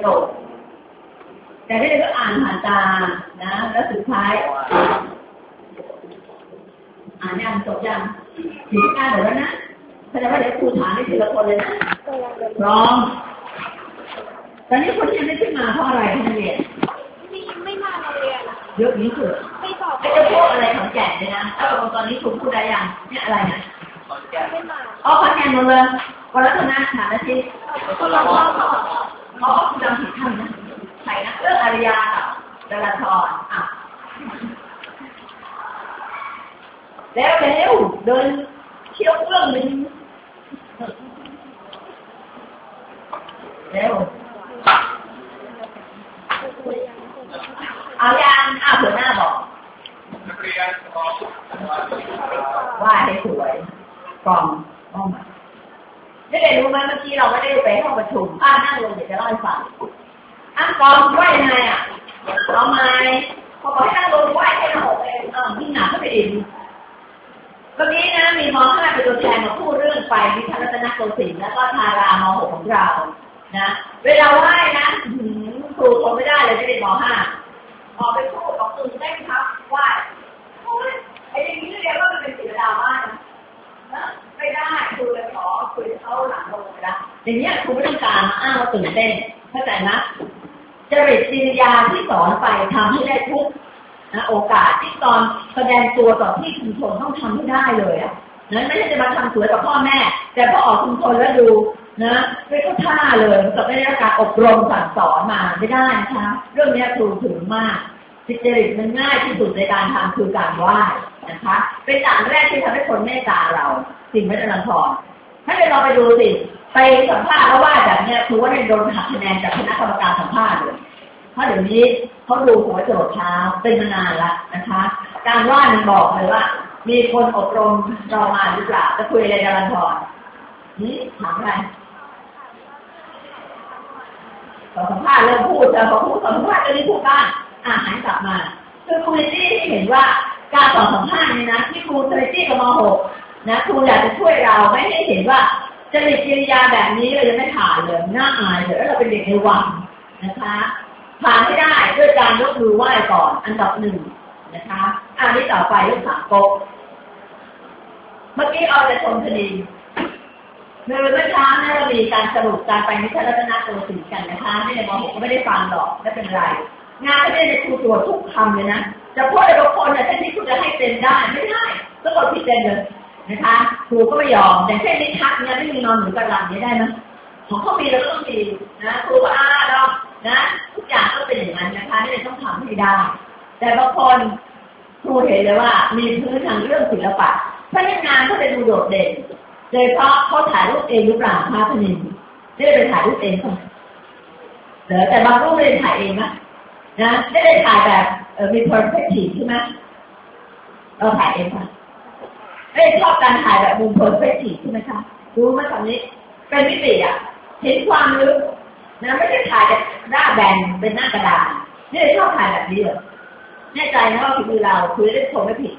จบแต่ที่เราก็อ่านผ่านตานะแล้วสุดท้ายยังจบยังถึงการหมดแล้วนะแสดงว่าเดี๋ยวครูถามได้ทีละคนเลยนะพร้อมตอนนี้คนที่ยังไม่ขึ้นมาเพราะอะไรท่านเรียนไม่มาเรียนเยอะนี้สุดไม่ตอบไอ้เจ้าพวกอะไรของแก่เลยนะตอนนี้คุณพูดได้ยังเนี่ยอะไรเนี่ยไม่มาขอนแก่นหมดเลยวันละนะถามนะทีเขาจำผิดท่านนะใครนะเรื่องอารยากับดาราธรแล้วเดินเที่ยวเรื่องนึงแล้วเอายังเผื่อหน้าบอกว่าให้สวยกล่องห้องได้เลยรู้ไหมเมื่อกี้เราไม่ได้ไปห้องประชุมนั่งลงเดี๋ยวจะเล่าให้ฟังกล่องไหวยังไงเอาไม้พอบอกให้นั่งลงไหวให้เราเองยิ่งหนักเข้าไปอีกเมื่อกี้นะมีม.5เป็นตัวแทนมาพูดเรื่องไปวิทยารัตนโกสินทร์แล้วก็ธาราม .6 ของเรานะเวลาไหว้นะครูทนไม่ได้เลยไม่เป็นม.5ออกไปพูดบอกตื่นเต้นครับไหว้ไอ้อย่างนี้เรียกว่ามันเป็นศิลปะมากนะไม่ได้ครูเลยขอคุยเขาหลังลงไปละอย่างนี้ครูไม่ต้องการมาอ้างว่าตื่นเต้นเข้าใจนะจริตจิตญาที่สอนไปทำให้ได้ทุกโอกาสที่ตอนแสดงตัวต่อที่ชุมชนต้องทำให้ได้เลยนั้นไม่ใช่จะมาทำสวยกับพ่อแม่แต่พอออกชุมชนแล้วดูนะไม่เข้าท่าเลยกับไม่ได้รับการอบรมสั่งสอนมาไม่ได้นะคะเรื่องนี้ครูถึงมากจิตจริตมันง่ายที่สุดในการทำคือการไหว้นะคะเป็นอย่างแรกที่ทำให้คนเมตตาเราสิ่งไม่ได้ลังทอนถ้าเราไปดูสิไปสัมภาษณ์แล้วว่าแบบนี้คือว่าได้โดนหักคะแนนจากคณะกรรมการสัมภาษณ์เลยเพราะเดี๋ยวนี้เขาดูหัวโจทย์เท้าเป็นมานานแล้วนะคะการไหว้มันบอกเลยว่ามีคนอบรมเรามาหรือเปล่าจะคุยอะไรกันลังทอนถามอะไรสัมภาษณ์เริ่มพูดแต่พอพูดสัมภาษณ์ก็ได้พูดบ้างหันกลับมาคือครูที่เห็นว่าการสอนสัมภาษณ์นี่นะที่ครูที่กับม.6นะครูอยากจะช่วยเราไม่ให้เห็นว่าจริตกิริยาแบบนี้เรายังไม่ผ่านเลยน่าอายเลยแล้วเราเป็นเด็กในวังนะคะผ่านไม่ได้ด้วยการยกมือไหว้ก่อนอันดับ1นะคะนี้ต่อไปยกสามก๊กเมื่อกี้เอาแต่ชมคดีเมื่อเช้าเนี่ยเรามีการสรุปการไปนิทรรศนโกสินทร์กันนะคะที่ในม.6ก็ไม่ได้ฟังหรอกไม่เป็นไรงานไม่ได้ในครูตรวจทุกคำเลยนะจะพูดอะไรบางคนเนี่ยแทนที่คุณจะให้เต็มได้ไม่ได้ต้องกดผิดเต็มเลยนะคะครูก็ไม่ยอมอย่างเช่นนิทัศน์เนี่ยไม่มีนอนหรือกระหล่ำนี้ได้ไหมของเขามีเราก็ต้องมีนะครูก็เรานะทุกอย่างก็เป็นอย่างนั้นนะคะนี่เลยต้องทำให้ได้แต่บางคนครูเห็นเลยว่ามีพื้นทางเรื่องศิลปะเพราะงานเขาจะดูโดดเด่นโดยเพราะเขาถ่ายรูปเองหรือเปล่าพระพนินไม่ได้ไปถ่ายรูปเองเขาแต่บางรูปไม่ได้ถ่ายเองนะไม่ได้ถ่ายแบบมี perspective ใช่ไหมเราถ่ายเองค่ะไม่ชอบการถ่ายแบบมุม perspective ใช่ไหมคะรู้ไหมคำนี้เป็นมิติเห็นความลึกนะไม่ได้ถ่ายจากหน้าแบนเป็นหน้ากระดาษนี่ชอบถ่ายแบบนี้เหรอแน่ใจนะว่าคือเราคุยได้ชมไม่ผิด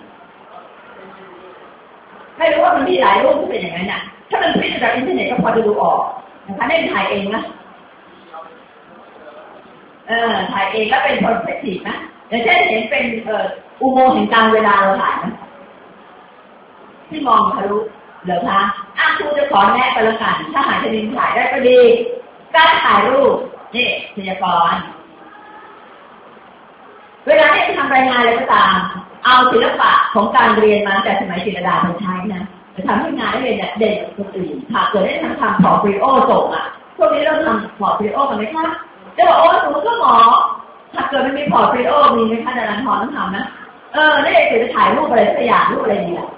ไม่รู้ว่ามันมีหลายรูปที่เป็นอย่างนั้นน่ะถ้ามันพิมพ์จากอินเทอร์เน็ตก็พอจะดูออกนะคะได้ถ่ายเองนะถ่ายเองแล้วเป็น perspective นะอย่างเช่นเห็นเป็นอุโมงค์แห่งการเวลาเราถ่ายนะที่มองทะลุเหรอคะครูจะขอแนะไปละกันถ้าหากจะดินถ่ายได้ก็ดีการถ่ายรูปนี่พยากรณ์เวลาที่ทำรายงานอะไรก็ตามเอาศิลปะของการเรียนมาแต่สมัยจิตรดามาใช้นะจะทำให้งานได้เรียนเด่นกว่าคนอื่นหากเกิดได้ทำพอร์ตโฟลิโอส่งพวกนี้เราทำพอร์ตโฟลิโอกันไหมคะจะบอกสมมติก็หมอถ้าเกิดไม่มีพอร์ตโฟลิโอมีไหมคะดาราธรต้องทำนะได้เกิดจะถ่ายรูปอะไรสักอย่างรูปอะไรดีล่ะ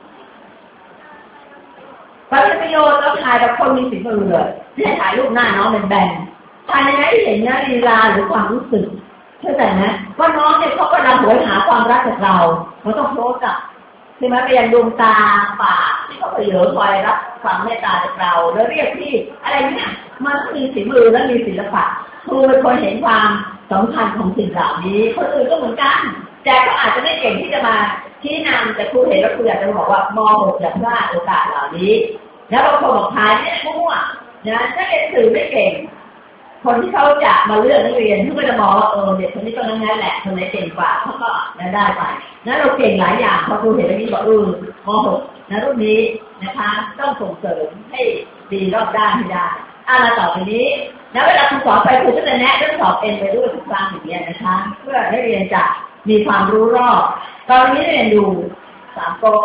ประโยชน์เราถ่ายกับคนมีฝีมือเลยไม่ใช่ถ่ายรูปหน้าน้องเป็นแบนถ่ายในนั้นที่เห็นเนื้อลีลาหรือความรู้สึกเข้าใจไหมว่าน้องเนี่ยเขากำลังหวหาความรักจากเรามันต้องโพสกับใช่ไหมไปยังดวงตาปากที่เขาเผยคอยรับความเมตตาจากเราแล้วเรียกที่อะไรเนี่ยมันมีฝีมือและมีศิลปะครูเป็นคนเห็นความสำคัญของสิ่งเหล่านี้คนอื่นก็เหมือนกันแต่เขาอาจจะไม่เก่งที่จะมาชี้นำแต่ครูเห็นแล้วครูอยากจะบอกว่าม.6อย่าพลาดโอกาสเหล่านี้แล้วบางคนบอกทายเนี่ยมั่วนะถ้าเรียนสื่อไม่เก่งคนที่เขาจะมาเลือกนักเรียนเขาก็จะมองว่าเด็กคนนี้ก็งั้นแหละคนไหนเก่งกว่าเขาก็ได้ไปนั้นเราเก่งหลายอย่างพอครูเห็นแบบนี้บอกม.6 นะรุ่นนี้นะคะต้องส่งเสริมให้ดีรอบด้านให้ได้มาต่อไปนี้แล้วเวลาครูสอนไปครูก็จะแนะเรื่องสอบเอ็นไปด้วยทุกครั้งอย่างนี้นะคะเพื่อให้เรียนจะมีความรู้รอบตอนนี้เรียนดู3 ก๊ก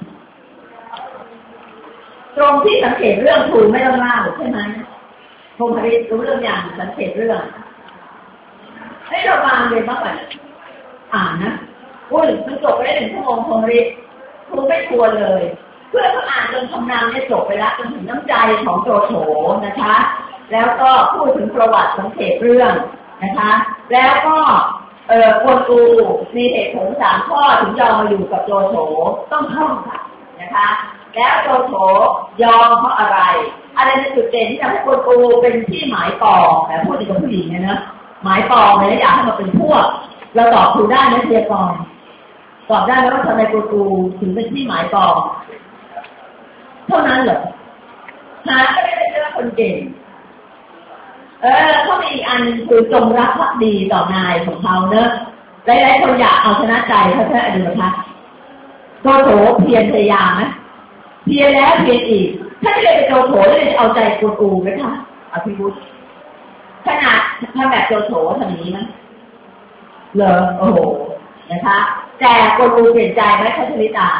ตรงที่สังเกตเรื่องครูไม่ต้องเล่าใช่ไหมพงศ์ฤทธิ์รู้เรื่องอย่างสังเกตเรื่องให้เราวางเลยมากกว่าอ่านนะมันจบไปได้1 ชั่วโมงพงศ์ฤทธิ์ครูไม่ควรเลยเพื่อเขาอ่านจนชำนาญจบไปแล้วจนถึงน้ำใจของโจโฉนะคะแล้วก็พูดถึงประวัติสังเกตเรื่องนะคะแล้วก็กวนอูมีเหตุผล3 ข้อถึงยอมมาอยู่กับโจโฉต้องท่องค่ะนะคะแล้วโจโฉยอมเพราะอะไรในจุดเด่นที่ทำให้กวนอูเป็นที่หมายปองแต่พูดถึงผู้หญิงเนี่ยนะหมายปองเลยอยากให้มาเป็นพวกเราตอบถูกได้นะเทียกรตอบได้แล้วว่าทำไมกวนอูถึงเป็นที่หมายปองเท่านั้นเหรอหาก็ได้เจอคนเก่งเขามีอีกอันคือจงรักภักดีต่อนายของเขาเนอะหลายๆคนอยากเอาชนะใจเขาใช่ไหมดูนะคะโจโฉเพียรพยายามนะเพียรแล้วเพียรอีกถ้าไม่เลยเป็นโจโฉแล้วจะเอาใจกวนอูไหมคะอภิวุฒิขนาดทำแบบโจโฉทำนี้มั้ยเหรอโอ้โหนะคะแต่กวนอูเปลี่ยนใจไหมพัชริตา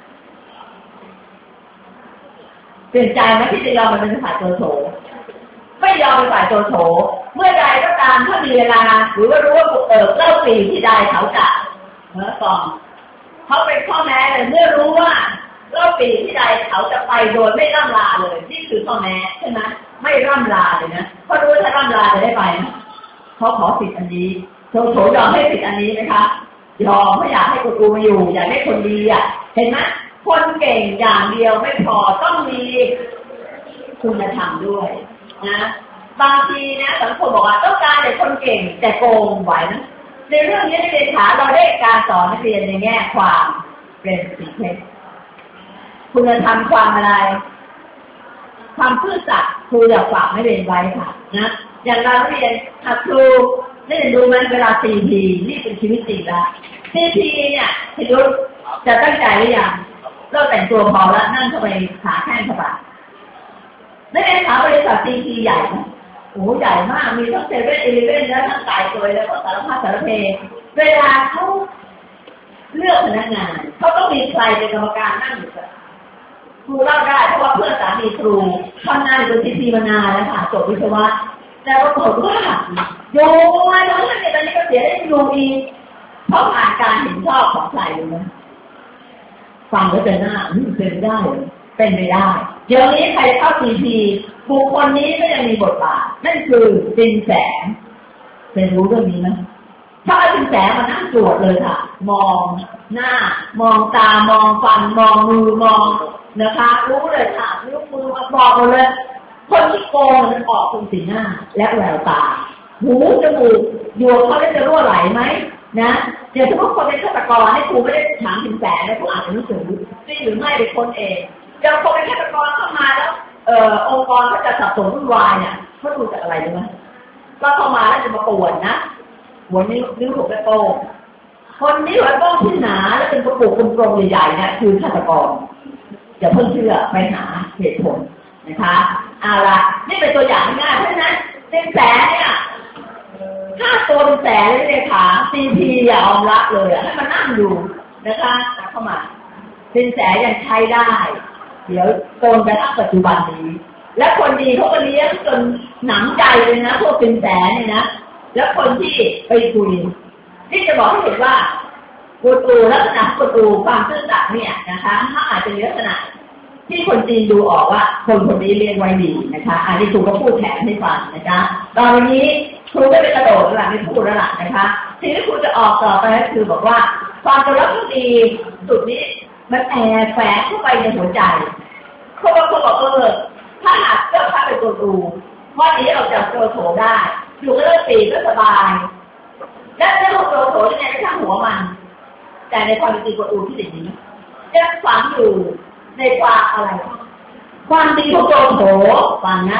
เปลี่ยนใจไหมที่จะยอมมาเป็นฝ่ายโจโฉไม่ยอมเป็นฝ่ายโจโฉเมื่อใดก็ตามถ้ามีเวลาหรือว่ารู้ว่าเล่าปีที่ใดเขาจะก่อนเขาเป็นข้อแม้เลยเมื่อรู้ว่าเล่าปีที่ใดเขาจะไปโดยไม่ร่ำลาเลยนี่คือข้อแม้ใช่ไหมไม่ร่ำลาเลยนะเพราะรู้ถ้าร่ำลาจะได้ไปเขาขอสิทธิ์อันนี้โจโฉยอมให้สิทธิ์อันนี้ไหมคะยอมไม่อยากให้กูมาอยู่อยากให้คนดีเห็นไหมคนเก่งอย่างเดียวไม่พอต้องมีคุณธรรมด้วยนะบางทีนะสังคมบอกว่าต้องการแต่คนเก่งแต่โกงไหวนะในเรื่องนี้นักเรียนถามเราได้การสอนนักเรียนในแง่ความเป็นสิ่งเท็จคุณธรรมความอะไรความซื่อสัตย์ครูอยากฝากให้เรียนไว้ค่ะนะอย่างเราเรียนครูได้เรียนรู้มันเวลาตีทีนี่เป็นชีวิตจริงแล้วตีทีเนี่ยพยุทธจะตั้งใจหรือยังเราแต่งตัวพอแล้วนั่งเข้าไปขาแข้งสบายนักเรียนถามบริษัทตีทีใหญ่ไหมโอ้ใหญ่มากมีทั้ง7-11แล้วทั้งไก่ตัวแล้วก็สารพัดสารเพเวลาเขาเลือกพนักงานเขาต้องมีใครเป็นกรรมการนั่งอยู่กับครูเล่าได้เพราะว่าเพื่อนสามีครูทำงานอยู่ที่ทีมานานแล้วค่ะจบวิศวะแต่ปรากฏว่าโยมาแล้วเนี่ยตอนนี้ก็เสียได้ดูอีเพราะผ่านการเห็นชอบของใครเลยนะฟังแล้วเป็นหน้าเป็นไม่ได้เป็นไม่ได้เดี๋ยวนี้ใครเข้าทีทีบุคคลนี้ก็ยังมีบทบาทนั่นคือสินแสเป็นรู้เรื่องนี้ไหมถ้าสินแสมานั่งตรวจเลยค่ะมองหน้ามองตามองฟันมองมือมองนะคะรู้เลยค่ะรู้มือบอกหมดเลยคนที่โกงมันออกตรงสีหน้าและแววตาหูจมูกโยกเขาจะรั่วไหลไหมนะเดี๋ยวถ้าคนเป็นฆาตกรให้ครูไม่ได้ถามสินแสนะครูอ่านหนังสือจริงหรือไม่เป็นคนเองเดี๋ยวคนเป็นฆาตกรเข้ามาแล้วองค์กรเขาจะสับสนวุ่นวายเนี่ยเขาดูจากอะไรรู้ไหมก็เข้ามาแล้วจะมาป่วนนะหัวนิ้วถูกไปโป้งคนนี้หัวโป้งที่หนาแล้วเป็นกระปุกกลมๆใหญ่ๆเนี่ยคือฆาตกรอย่าเพิ่งเชื่อไปหาเหตุผลนะคะเอาละนี่เป็นตัวอย่างง่ายเพราะฉะนั้นสินแสเนี่ยถ้าตัวสินแสเลยค่ะซีพีอย่าอมละเลยให้มันนั่งอยู่นะคะเข้ามาสินแสยังใช้ได้เดี๋ยวโตนไปทักปัจจุบันนี้และคนดีเขาก็เลี้ยงจนหนังใจเลยนะพวกสินแสเนี่ยนะแล้วคนที่ไปคุยที่จะบอกให้เห็นว่ากูตูลักษณะกูตูความซื่อสัตย์เนี่ยนะคะถ้าอาจจะมีลักษณะที่คนจีนดูออกว่าคนนี้เรียนไว้ดีนะคะอันนี้ครูก็พูดแถมให้ฟังนะคะตอนนี้ครูไม่ไปกระโดดหลังไม่พูดแล้วล่ะนะคะทีนี้ครูจะออกต่อไปก็คือบอกว่าความจงรักภักดีสุดนี้มันแอบแฝงเข้าไปในหัวใจเขาบอกถ้าหากเจ้าข้าเป็นตัวดูวันนี้เราจะโจโฉได้อยู่ก็เลิกตีก็สบายและเรื่องโจโฉยังไงไม่ช่างหัวมันแต่ในความจริงตัวดูที่สิ่งนี้ยังฝังอยู่ในความอะไรความดีของโจโฉฟังนะค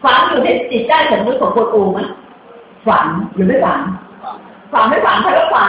ฝังอยู่ในจิตใต้สำนึกของคนอูมั้ยฝังหรือไม่ฝังไม่ฝังใครก็ฝัง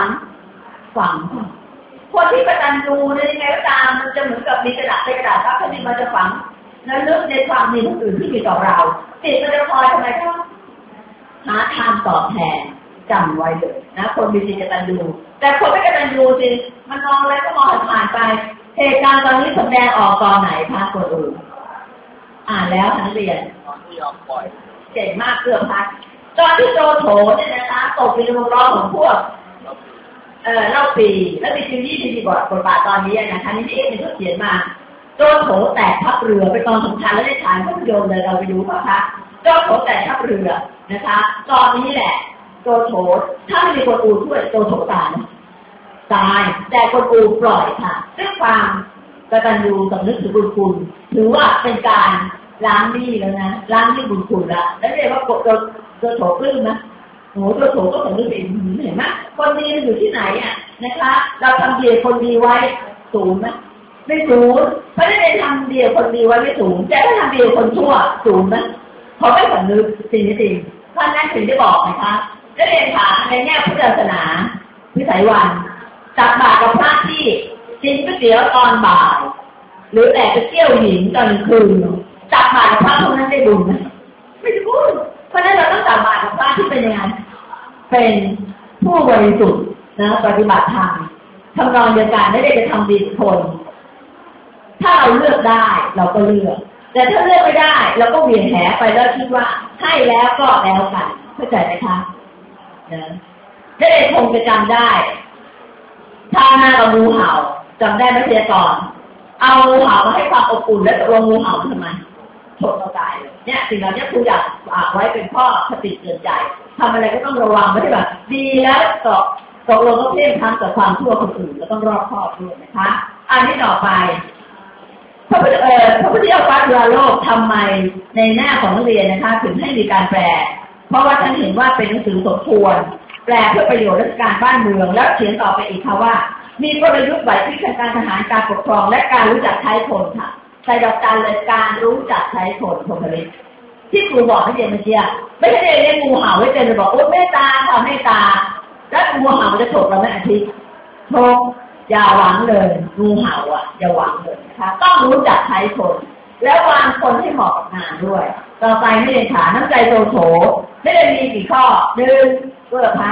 คนที่กตัญญูในยังไงก็ตามมันจะเหมือนกับมีกระดาษครับถ้ามีมันจะฝังแล้วลึกในความดีของอื่นที่มีต่อเราจิตมันจะคอยทำไมก็หาทางตอบแทนจำไว้เลยนะคนมีจิตกตัญญูแต่คนไม่กตัญญูสิมันมองอะไรก็มองผ่านไปเหตุการณ์ตอนนี้แสดงออกตอนไหนคะคนอื่นอ่านแล้วนักเรียนเก่งมากเกือบพักตอนที่โจโฉเนี่ยนะคะตกเป็นวงล้อของพวกเล่าปีแล้วมีซีรีส์ดีบทบาทตอนนี้นะคะนี่เองเขาเขียนมาโจโฉแตกทัพเรือไปตอนสำคัญแล้วได้ฉายภาพยนตร์เลยเราไปดูป่ะคะโจโฉแตกทัพเรือนะคะตอนนี้แหละโจโฉถ้าไม่มีคนอูช่วยโจโฉตายแต่คนอูปล่อยค่ะด้วยความกตัญญูสำนึกถึงบุญคุณถือว่าเป็นการล้างหนี้แล้วนะล้างหนี้บุญคุณแล้วเรียกว่าโจโฉปลื้มนะโอ้โจโฉก็สำนึกเห็นไหมคนดีมันอยู่ที่ไหนอ่ะนะคะเราทำดีคนดีไว้สูงไหมไม่สูงเพราะฉะนั้นทำดีคนดีไว้ไม่สูงแต่ถ้าทำดีคนชั่วสูงไหมเขาไม่สำนึกสิ่งนี้จริงเพราะนั้นถึงได้บอกนะคะได้เรียนถามในแง่พุทธศาสนาวิสัยวันตักบาตรกับพระที่กินก๋วยเตี๋ยวตอนบ่ายหรือแต่ไปเที่ยวหินตอนคืนตักบาตรกับพระพวกนั้นได้บุญไหมไม่ได้บุญเพราะนั้นเราต้องตักบาตรกับพระที่เป็นยังไงเป็นผู้บริสุทธิ์นะปฏิบัติธรรมทำนองเดียวกันไม่ได้ไปทำดีคนถ้าเราเลือกได้เราก็เลือกแต่ถ้าเลือกไม่ได้เราก็เวียนแหไปแล้วคิดว่าให้แล้วก็แล้วกันเข้าใจไหมคะได้คงจะจำได้ถ้าหน้ากับงูเห่าจำได้ไหมเสียก่อนเอางูเห่ามาให้ความอบอุ่นแล้วตกลงงูเห่าทำไมชนเราตายเลยเนี่ยสิ่งเหล่านี้ครูอยากฝากไว้เป็นข้อสติเตือนใจทำอะไรก็ต้องระวังไม่ใช่แบบดีแล้วตกลงก็เพ่งทำกับความชั่วคนอื่นแล้วต้องรอบคอบด้วยนะคะอันนี้ต่อไปพระพุทธเจ้าฟ้าจุฬาโลกทำไมในหน้าของนักเรียนนะคะถึงให้มีการแปลเพราะว่าท่านเห็นว่าเป็นหนังสือสมควรแปลเพื่อประโยชน์ราชการบ้านเมืองแล้วเขียนต่อไปอีกค่ะว่ามีกลยุทธ์ไหวพริบทางการทหารการปกครองและการรู้จักใช้คนค่ะใส่ดอกจันเลยการรู้จักใช้คนพลฤทธิ์ที่ครูบอกให้เรียนเมื่อกี้ไม่ใช่เรียนงูเห่าไว้เต็มเลยบอกโอ๊ยเมตตาค่ะเมตตาแล้วงูเห่าจะฉกเราไม่อาทิตย์โชคอย่าหวังเลยงูเห่าอ่ะอย่าหวังเลยนะคะต้องรู้จักใช้คนแล้ววางคนให้เหมาะกับงานด้วยต่อไปไม่ได้ถามน้ำใจโจโฉไม่ได้มีกี่ข้อ1เพื่อพัก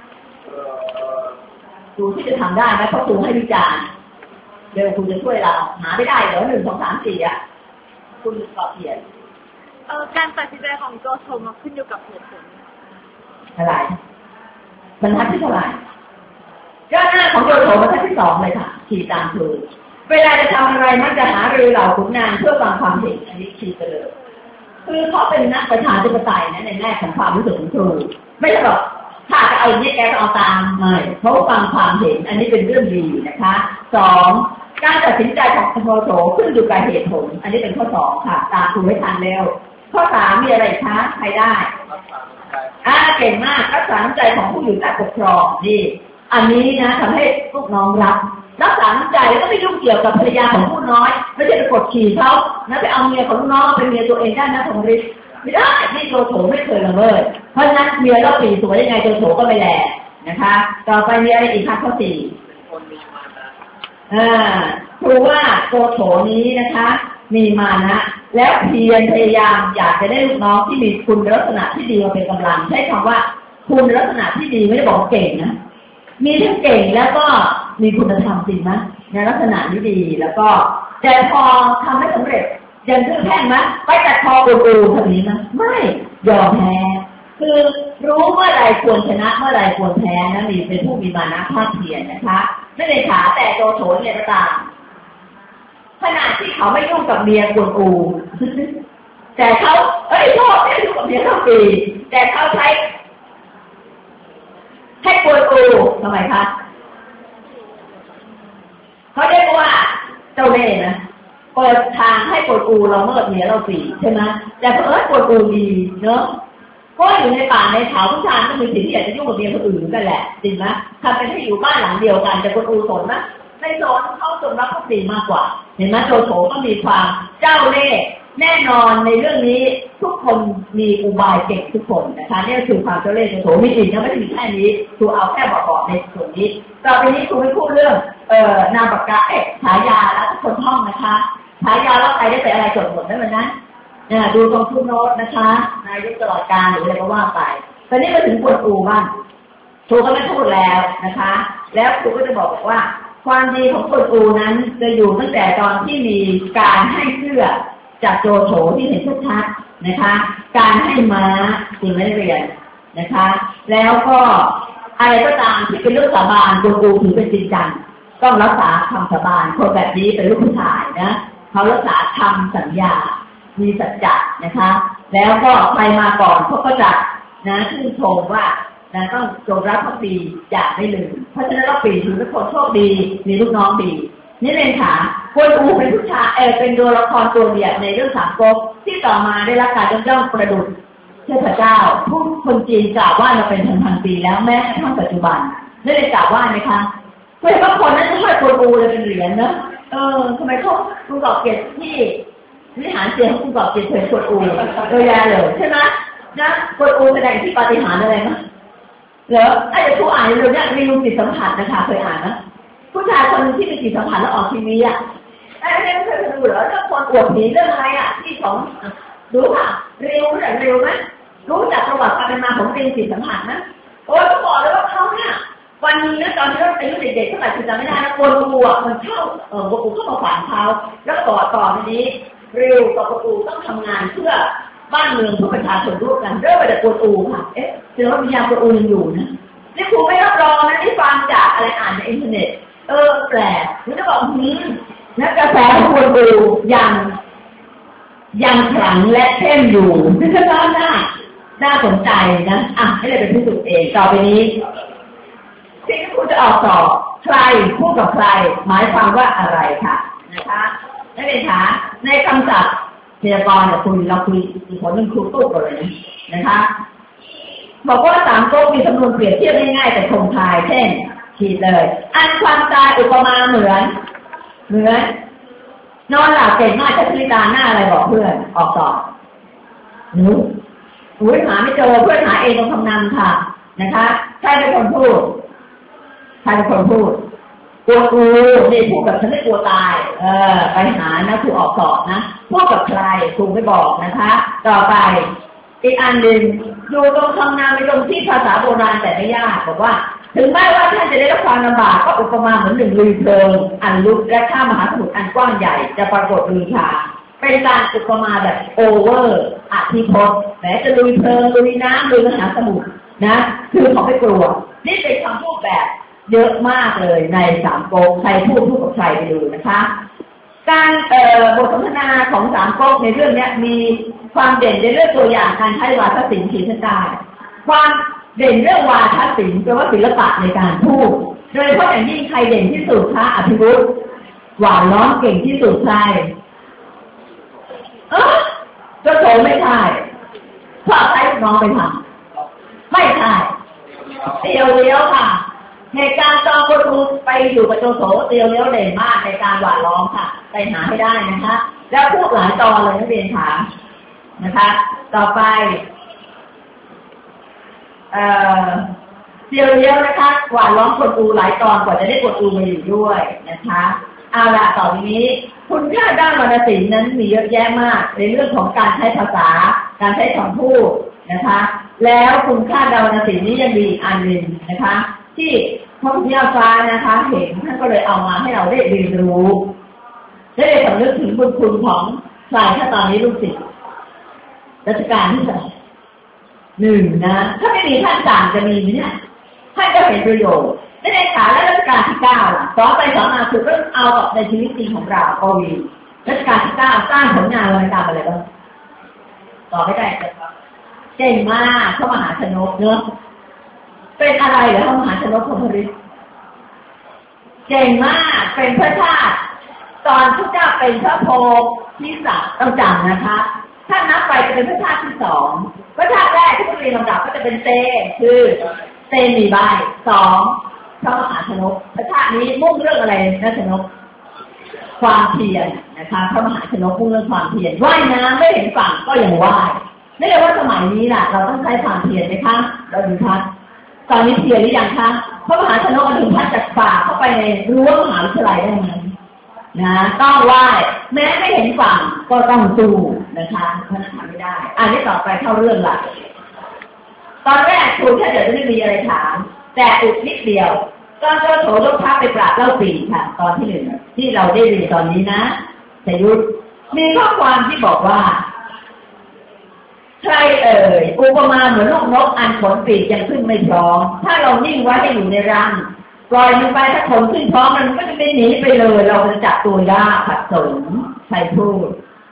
ดูที่จะทำได้ไหมเพราะครูให้วิจารณ์เดี๋ยวครูจะช่วยเราหาไม่ได้เหรอ1 2 3 4อ่ะคุณก็เขียนการตัดสินใจของโจโฉมาขึ้นอยู่กับเหตุผลอะไรบรรทัดที่เท่าไหร่ย่อหน้าของโจโฉบรรทัดที่2เลยค่ะขี่ตามครูเวลาจะทำอะไรมักจะหารือเหล่าขุนนางเพื่อฟังความเห็นอันนี้ขี่ไปเลยคือเขาเป็นนักประชาธิปไตยนะในแง่ของความรู้สึกของครูไม่ใช่หรอกถ้าจะเอาเนี่ยแกก็เอาตามไม่เพราะฟังความเห็นอันนี้เป็นเรื่องดีนะคะ2การตัดสินใจของโจโฉขึ้นอยู่กับเหตุผลอันนี้เป็นข้อ2ค่ะตามครูให้ทันแล้วข้อ3มีอะไรคะใครได้เก่งมากรักษาน้ำใจของผู้อยู่ใต้ปกครองนี่อันนี้นะทำให้ลูกน้องรักษาน้ำใจแล้วก็ไม่ยุ่งเกี่ยวกับภรรยาของผู้น้อยไม่ใช่ไปกดขี่เขานะไปเอาเมียของลูกน้องเป็นเมียตัวเองได้นะทงฤทธิ์ไม่ได้นี่โจโฉไม่เคยละเมิดเพราะฉะนั้นเมียเราปีสวยยังไงโจโฉก็ไม่แลนะคะต่อไปมีอะไรอีกคะข้อ4ครูว่าโจโฉนี้นะคะมีมานะแล้วเพียรพยายามอยากจะได้ลูกน้องที่มีคุณลักษณะที่ดีมาเป็นกำลังใช้คำว่าคุณลักษณะที่ดีไม่ได้บอกเก่งนะมีทั้งเก่งแล้วก็มีคุณธรรมจริงนะในลักษณะนี้ดีแล้วก็แต่พอทำไม่สำเร็จยังทื่อแพ่งนะไปตัดคอกูทำนี้นะไม่ยอมแพ้คือรู้เมื่อไรควรชนะเมื่อไรควรแพ้นะมีเป็นผู้มีมานะภาคเพียรนะคะไม่ได้ขาแต่โจโฉเนี่ยก็ตามขณะที่เขาไม่ยุ่งกับเมียกวนอูแต่เขาชอบไม่ยุ่งกับเมียทั้งปีแต่เขาใช้กวนอูทำไมคะเขาเรียกว่าเจ้าเล่ห์นะเปิดทางให้กวนอูเราเมื่อเมียเราปีใช่ไหมแต่เพราะกวนอูดีเนาะก็อยู่ในป่าในเขาผู้ชายก็มีสิ่งที่อยากจะยุ่งกับเมียคนอื่นกันแหละจริงไหมทำเป็นให้อยู่บ้านหลังเดียวกันแต่กวนอูสนนะในโซนเขาจงรักภักดีมากกว่าเห็นไหมโจโฉก็มีความเจ้าเล่ห์แน่นอนในเรื่องนี้ทุกคนมีอุบายเก่งทุกคนนะคะนี่คือความเจ้าเล่ห์โสมีอีกนะไม่ได้มีแค่นี้ครูเอาแค่บอกในส่วนนี้ต่อไปนี้ครูไม่พูดเรื่องนามปากกาฉายาแล้วทุกคนท่องนะคะฉายาแล้วใครได้แต่อะไรจดหมดได้ไหมนะดูตรงทุกโน้ตนะคะนายกตลอดการหรืออะไรก็ว่าไปตอนนี้มาถึงกวนอูบ้างครูก็ไม่พูดแล้วนะคะแล้วครูก็จะบอกว่าความดีของกวนอูนั้นจะอยู่ตั้งแต่ตอนที่มีการให้เสื้อจากโจโฉที่เห็นชัดๆนะคะการให้ม้าจริงไม่ได้เรียนนะคะแล้วก็อะไรก็ตามที่เป็นเรื่องสาบานกวนอูถือเป็นจริงจังต้องรักษาคำสาบานคนแบบนี้เป็นลูกผู้ชายนะเขารักษาคำสัญญามีสัจจะนะคะแล้วก็ใครมาก่อนเขาก็จะนะชื่นชมว่านะต้องจงรักภักดีอย่าไม่ลืมเพราะฉะนั้นเราปีถือเป็นคนโชคดีมีลูกน้องดีนี่เลยค่ะกวนอูเป็นผู้ชายเป็นตัวละครตัวเดียวในเรื่องสามก๊กที่ต่อมาได้รับการยกย่องประดุจเทพเจ้าผู้คนจีนกล่าวว่าเราเป็นพันปีแล้วแม้กระทั่งปัจจุบันนี่เลยกล่าวว่าไหมคะเพื่อนบางคนนั้นจะช่วยกวนอูเลยเป็นเหรียญนะทำไมเขาคุณกอบเกียรติที่วิหารเสียงคุณกอบเกียรติเผยกวนอูโดยแย่เลยใช่ไหมนะกวนอูแสดงที่ปาฏิหาริย์อะไรมั้ยเหรอไอ้เด็กผู้อ่านเรื่องนี้มีรูปจิตสัมผัสนะคะเคยอ่านนะผู้ชายคนนึงที่มีจิตสัมผัสแล้วออกทีวีอ่ะไอ้เนี่ยไม่เคยดูเหรอเรื่องคนอวดผีเรื่องอะไรอ่ะที่ของรู้ป่ะเร็วไหมรู้จักประวัติความเป็นมาของเรื่องจิตสัมผัสนะโอ้ยเขาบอกเลยว่าเขาเนี่ยวันนึงนะตอนที่เราอายุเด็กๆเท่าไหร่คุณจำไม่ได้นะกวนอูอ่ะมันเข้ากวนอูเข้ามาฝังเขาแล้วก็ต่อทีนี้เร็วกับกวนอูต้องทำงานเพื่อบ้านเมืองเพื่อประชาชนร่วมกันเริ่มมาจากกวนอูค่ะแสดงว่าวิญญาณกวนอูยังอยู่นะนี่ครูไม่รับรองนะที่ฟังจากอะไรอ่านในอินเทอร์เน็ตแปลกคุณจะบอกนะกระแสของกวนอูยังขลังและเข้มอยู่น่าสนใจนะให้เราเป็นพิสูจน์เองต่อไปนี้ที่ครูจะออกสอบใครพูดกับใครหมายความว่าอะไรค่ะนะคะนักเรียนคะในคำศัพท์พยากรณ์เราคุยอีกคนนึงครูตู้กันเลยนะคะบอกว่าสามก๊กมีจำนวนเปรียบเทียบง่ายๆแต่คงทายเช่นขีดเลยอันความตายอุปมาเหมือนนอนหลับเก่งมากจะพิจารณาอะไรบอกเพื่อนออกสอบหาไม่เจอเพื่อนหาเองต้องทำนำค่ะนะคะใครเป็นคนพูดกลัวกูนี่พูดกับฉันไม่กลัวตายไปหานะครูออกสอบนะพูดกับใครครูไม่บอกนะคะต่อไปอีกอันหนึ่งอยู่ตรงคำนามในตรงที่ภาษาโบราณแต่ไม่ยากบอกว่าถึงแม้ว่าท่านจะได้รับความลำบากก็อุปมาเหมือนหนึ่งลุยเพลิงอันลุกและข้ามมหาสมุทรอันกว้างใหญ่จะปรากฏลุยทางเป็นการอุปมาแบบโอเวอร์อธิพจน์แม้จะลุยเพลิงลุยน้ำลุยมหาสมุทรนะคือเขาไม่กลัวนี่เป็นคำพูดแบบเยอะมากเลยในสามก๊กใครพูดกับใครไปดูนะคะการบทสนทนาของสามก๊กในเรื่องนี้มีความเด่นในเรื่องตัวอย่างการใช้วาทศิลป์ขีดเส้นใต้ความเด่นเรื่องวาทศิลป์แปลว่าศิลปะในการพูดโดยเฉพาะอย่างยิ่งใครเด่นที่สุดคะอภิวุฒิหวานล้อมเก่งที่สุดใครโจโฉไม่ใช่เพราะใครน้องไปทำไม่ใช่เตียวเลี้ยวค่ะเหตุการณ์ตอนกวนอูไปอยู่กับโจโฉเตียวเลี้ยวเด่นมากในการหวานล้อมค่ะไปหาให้ได้นะคะแล้วพูดหลายตอนเลยนักเรียนถามนะคะต่อไปเตียวเลี้ยวนะคะหวานล้อมกวนอูหลายตอนกว่าจะได้กวนอูมาอยู่ด้วยนะคะเอาละต่อไปนี้คุณค่าด้านวรรณศิลป์นั้นมีเยอะแยะมากในเรื่องของการใช้ภาษาการใช้คำพูดนะคะแล้วคุณค่าด้านวรรณศิลป์นี้ยังมีอีกอันหนึ่งนะคะที่พระพุทธเจ้าฟ้านะคะเห็นท่านก็เลยเอามาให้เราได้เรียนรู้ได้สำนึกถึงบุญคุณของใครถ้าตอนนี้ลูกศิษย์รัชกาลที่1นะถ้าไม่มีท่านสั่งจะมีไหมเนี่ยท่านก็เห็นประโยชน์ในฐานะรัชกาลที่9ล่ะสอนไปสอนมาคือเรื่องเอาในชีวิตจริงของเราปวีรัชกาลที่9สร้างผลงานวรรณกรรมอะไรบ้างต่อไม่ได้ครับเก่งมากพระมหาชนกเนอะเป็นอะไรเหรอพระมหาชนกพรหมฤทธิ์เก่งมากเป็นพระชาติตอนพระเจ้าเป็นพระโพธิสัตว์ต้องจำนะคะถ้านับไปจะเป็นพระชาติที่2พระชาติแรกที่เรียนลำดับก็จะเป็นเตคือเตมีใบ2พระมหาชนกพระชาตินี้มุ่งเรื่องอะไรนะชนกความเพียรนะคะพระมหาชนกพูดเรื่องความเพียรว่ายน้ำไม่เห็นฝั่งก็ยังว่ายไม่ได้ว่าสมัยนี้ล่ะเราต้องใช้ความเพียรไหมคะเราดูทัศน์ตอนนี้เพียรหรือยังคะพระมหาชนกอดุลพัฒน์จากป่าเข้าไปในรั้วมหาวิทยาลัยได้ไหมนะต้องว่ายแม้ไม่เห็นฝั่งก็ต้องสู้นะคะเพราะนั้นทำไม่ได้อันนี้ต่อไปเข้าเรื่องละตอนแรกคุณถ้าเกิดไม่มีอะไรถามแต่อุดนิดเดียวตอนโจโฉยกทัพไปปราบเล่าปีค่ะตอนที่หนึ่งที่เราได้เรียนตอนนี้นะชยุทธมีข้อความที่บอกว่าใครอุปมาเหมือนลูกนกอันขนปีกยังขึ้นไม่พร้อมถ้าเรานิ่งไว้ให้อยู่ในรังปล่อยมันไปถ้าขนขึ้นพร้อมมันก็จะไม่หนีไปเลยเราจะจับตัวยากขัดสนใครพูด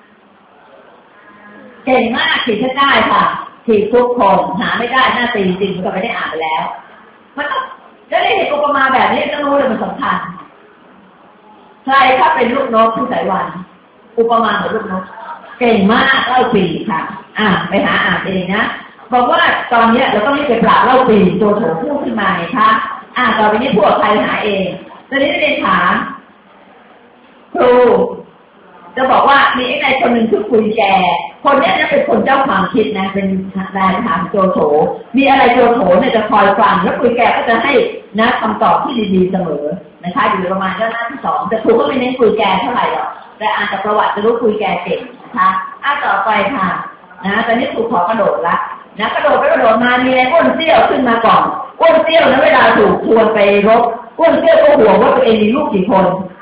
เก่งมากขีดได้ค่ะขีดทุกคนหาไม่ได้หน้าตีจริงก็ไม่ได้อ่านไปแล้วมันต้องจะได้เห็นอุปมาแบบนี้ต้องรู้เลยมันสำคัญใครถ้าเป็นลูกนกที่สายวันอุปมาเหมือนลูกนกเก่งมากเล่าปีค่ะไปหาอ่านเองนะบอกว่าตอนนี้เราต้องรีบไปปราบเล่าปีตัวโถพูดขึ้นมาไงคะต่อไปนี้พวกใครหาเองตอนนี้ได้ถามครูจะบอกว่ามีไอ้นายคนหนึ่งชื่อคุยแกคนนี้นะเป็นคนเจ้าความคิดนะเป็นนายถามโจโฉมีอะไรโจโฉเนี่ยจะคอยฟังแล้วคุยแกก็จะให้นะคำตอบที่ดีๆเสมอนะคะอยู่ประมาณหน้าที่2แต่ครูก็ไม่เน้นคุยแกเท่าไหร่หรอกแต่อ่านจากประวัติจะรู้คุยแกเก่งนะคะต่อไปค่ะนะตอนนี้ครูขอกระโดดละนะกระโดดไปกระโดดมามีไอ้อ้วนเตี้ยวขึ้นมาก่อนอ้วนเตี้ยวนะเวลาถูกชวนไปรบอ้วนเตี้ยวก็ห่วงว่าตัวเองมีลูกกี่คน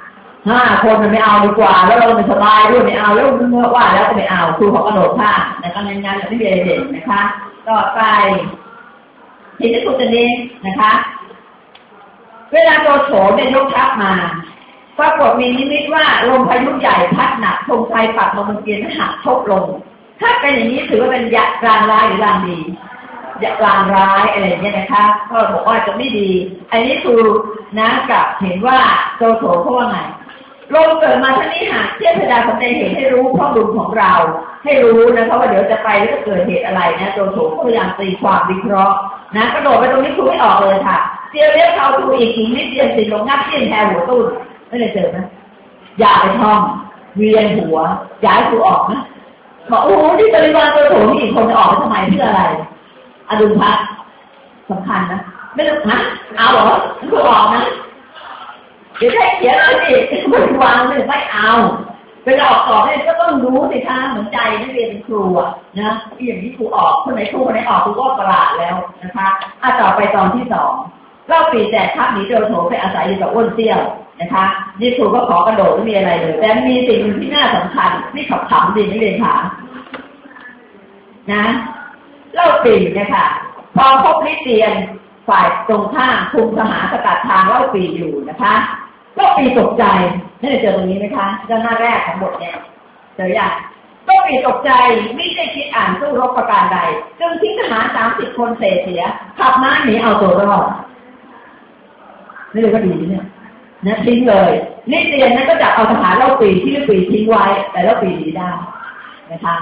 5 คนมันไม่เอาดีกว่าแล้วเราไม่สบายด้วยไม่เอาแล้วเมื่อว่าแล้วก็ไม่เอาครูขอกระโดดข้ามนะคะงานๆไม่มีอะไรเด่นนะคะต่อไปทีนี้ครูจะเน้นนะคะเวลาโจโฉเนี่ยยกทัพมาปรากฏมีนิมิตว่าลมพายุใหญ่พัดหนักธงชัยปักลงบนเตียงหักทบลงถ้าเป็นอย่างนี้ถือว่าเป็นรางร้ายหรือรางดีรางร้ายอะไรอย่างเงี้ยนะคะก็บอกว่าจะไม่ดีอันนี้คือนะกับเห็นว่าโจโฉเขาว่าไงลมเกิดมาทั้งนี้หากเทียบพยาสำเร็จเหตุให้รู้ข้อมูลของเราให้รู้นะคะว่าเดี๋ยวจะไปแล้วจะเกิดเหตุอะไรนะโจโฉพยายามตีความวิเคราะห์นะกระโดดไปตรงนี้ครูไม่ออกเลยค่ะเจียวเลี้ยวเขาดูอีกนิดเดียวติดลงงับเทียนแทนหัวตุ้นไม่ได้เจอนะอย่าไปท่องเวียนหัวย้ายครูออกนะบอกโอ้โหที่บริวารโจโฉนี่อีกคนจะออกไปทำไมเพื่ออะไรอดุลพัฒน์สำคัญนะไม่ต้องนะเอาเหรอครูออกนะเดี๋ยวให้เขียนเลยสิบริวารเนี่ยไม่เอาเวลาออกต่อเนี่ยก็ต้องรู้สิคะเหมือนใจนักเรียนเป็นครูอ่ะนะอย่างนี้ครูออกคนไหนครูคนไหนออกครูก็ประหลาดแล้วนะคะต่อไปตอนที่2เล่าปีแจกทัพหนีโจโฉไปอาศัยอยู่กับอ้วนเตี้ยวนะคะนี่ครูก็ขอกระโดดไม่มีอะไรเลยแต่มีสิ่งที่น่าสำคัญที่ขำๆดีนักเรียนถามนะเล่าปีนะคะพอพบลิเตียนฝ่ายตรงข้ามคุมทหารสกัดทางเล่าปีอยู่นะคะเล่าปีตกใจนี่เจอตรงนี้ไหมคะด้านหน้าแรกของบทเนี่ยเจออย่างเล่าปีตกใจไม่ได้คิดอ่านสู้รบประการใดจึงทิ้งทหาร30 คนเสียขับม้าหนีเอาตัวรอดนี่เลยก็ดีเนี่ยนะทิ้งเลยลิเตียนนั้นก็จับเอาทหารเล่าปีที่เล่าปีทิ้งไว้แต่เล่าปีหนีได้นะคะ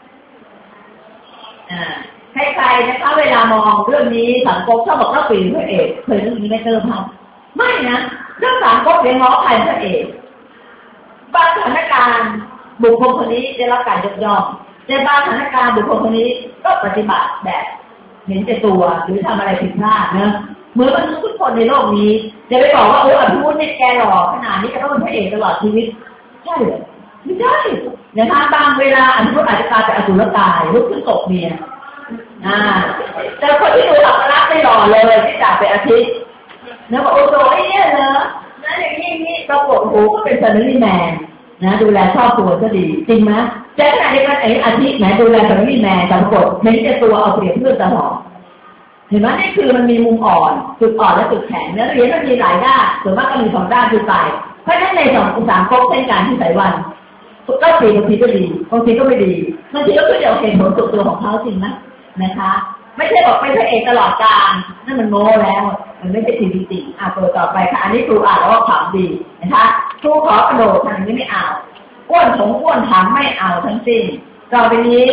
ใครๆนะคะเวลามองเรื่องนี้สังคมชอบบอกเล่าปีพระเอกเคยเรื่องนี้ไม่เติมครับไม่นะเรื่องสังคมเรียนง้อใครพระเอกบางสถานการณ์บุคคลคนนี้ได้รับการยกย่องแต่บางสถานการณ์บุคคลคนนี้ก็ปฏิบัติแบบเห็นแก่ตัวหรือทำอะไรผิดพลาดนะเหมือนมนุษย์ทุกคนในโลกนี้จะไปบอกว่าอภิวุฒิเนี่ยแกหล่อขนาดนี้ก็ต้องเป็นพระเอกตลอดชีวิตใช่หรือไม่ใช่นะคะบางเวลาอภิวุฒิอาจจะกลายเป็นอสุรกายลุกขึ้นตกเมียแต่คนที่ดูหลักรักไม่หล่อเลยที่จากไปอาทิตย์นะบอกโอ้โหไอ้เนี่ยเนอะนะอย่างนี้ปรากฏโอ้ก็เป็นซันนี่แมนนะดูแลครอบครัวก็ดีจริงไหมแต่ขณะเดียวกันไอ้อาทิตย์ไหนดูแลซันนี่แมนแต่ปรากฏเห็นแต่ตัวเอาเปรียบเพื่อนตลอดเห็นไหมนี่คือมันมีมุมอ่อนจุดอ่อนและจุดแข็งเนื้อเรียนมันมีหลายด้านส่วนมากก็มี2 ด้านคือไปเพราะฉะนั้นใน2-3 ก๊กเช่นกันที่สายวันก็ปีบางทีก็ดีบางทีก็ไม่ดีบางทีก็คือเดี๋ยวเห็นผลตัวของเขาจริงไหมนะคะไม่ใช่บอกเป็นพระเอกตลอดกาลนั่นมันโง่แล้วมันไม่ใช่จริงๆตัวต่อไปค่ะอันนี้ครูอ่านแล้วว่าขำดีนะคะครูขอกระโดดทางนี้ไม่เอาอ้วนถามไม่เอาทั้งสิ้นต่อไปนี้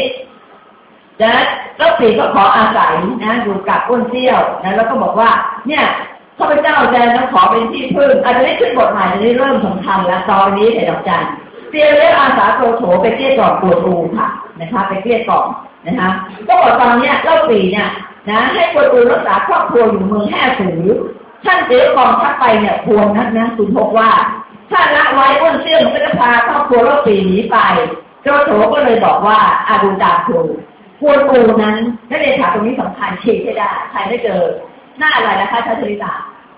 แล้วปีก็ขออาศัยนะอยู่กับอ้วนเตี้ยวนะแล้วก็บอกว่าเนี่ยโทข้าพเจ้าจะต้องขอเป็นที่พึ่งอาจจะได้ขึ้นบทใหม่จะได้เริ่มสำคัญแล้วตอนนี้เสร็จดอกจันเตรียมเรียกอาสาโจโฉไปเกลี้ยกล่อมกวนอูค่ะนะคะไปเกลี้ยกล่อมนะคะก็บอกตอนนี้เล่าปีเนี่ยนะให้กวนอูรักษาครอบครัวอยู่เมืองแห่ฝูท่านเจ๊กองทัพไปเนี่ยควรนักนะคุณพบว่าถ้าละไว้อ้วนเสี่ยงก็จะพาครอบครัวเล่าปีหนีไปโจโฉก็เลยบอกว่าอาดูตามครูกวนอูนั้นนักเรียนถามตรงนี้สำคัญเช็คให้ได้ใครไม่เจอหน้าอะไรนะคะชาติริตา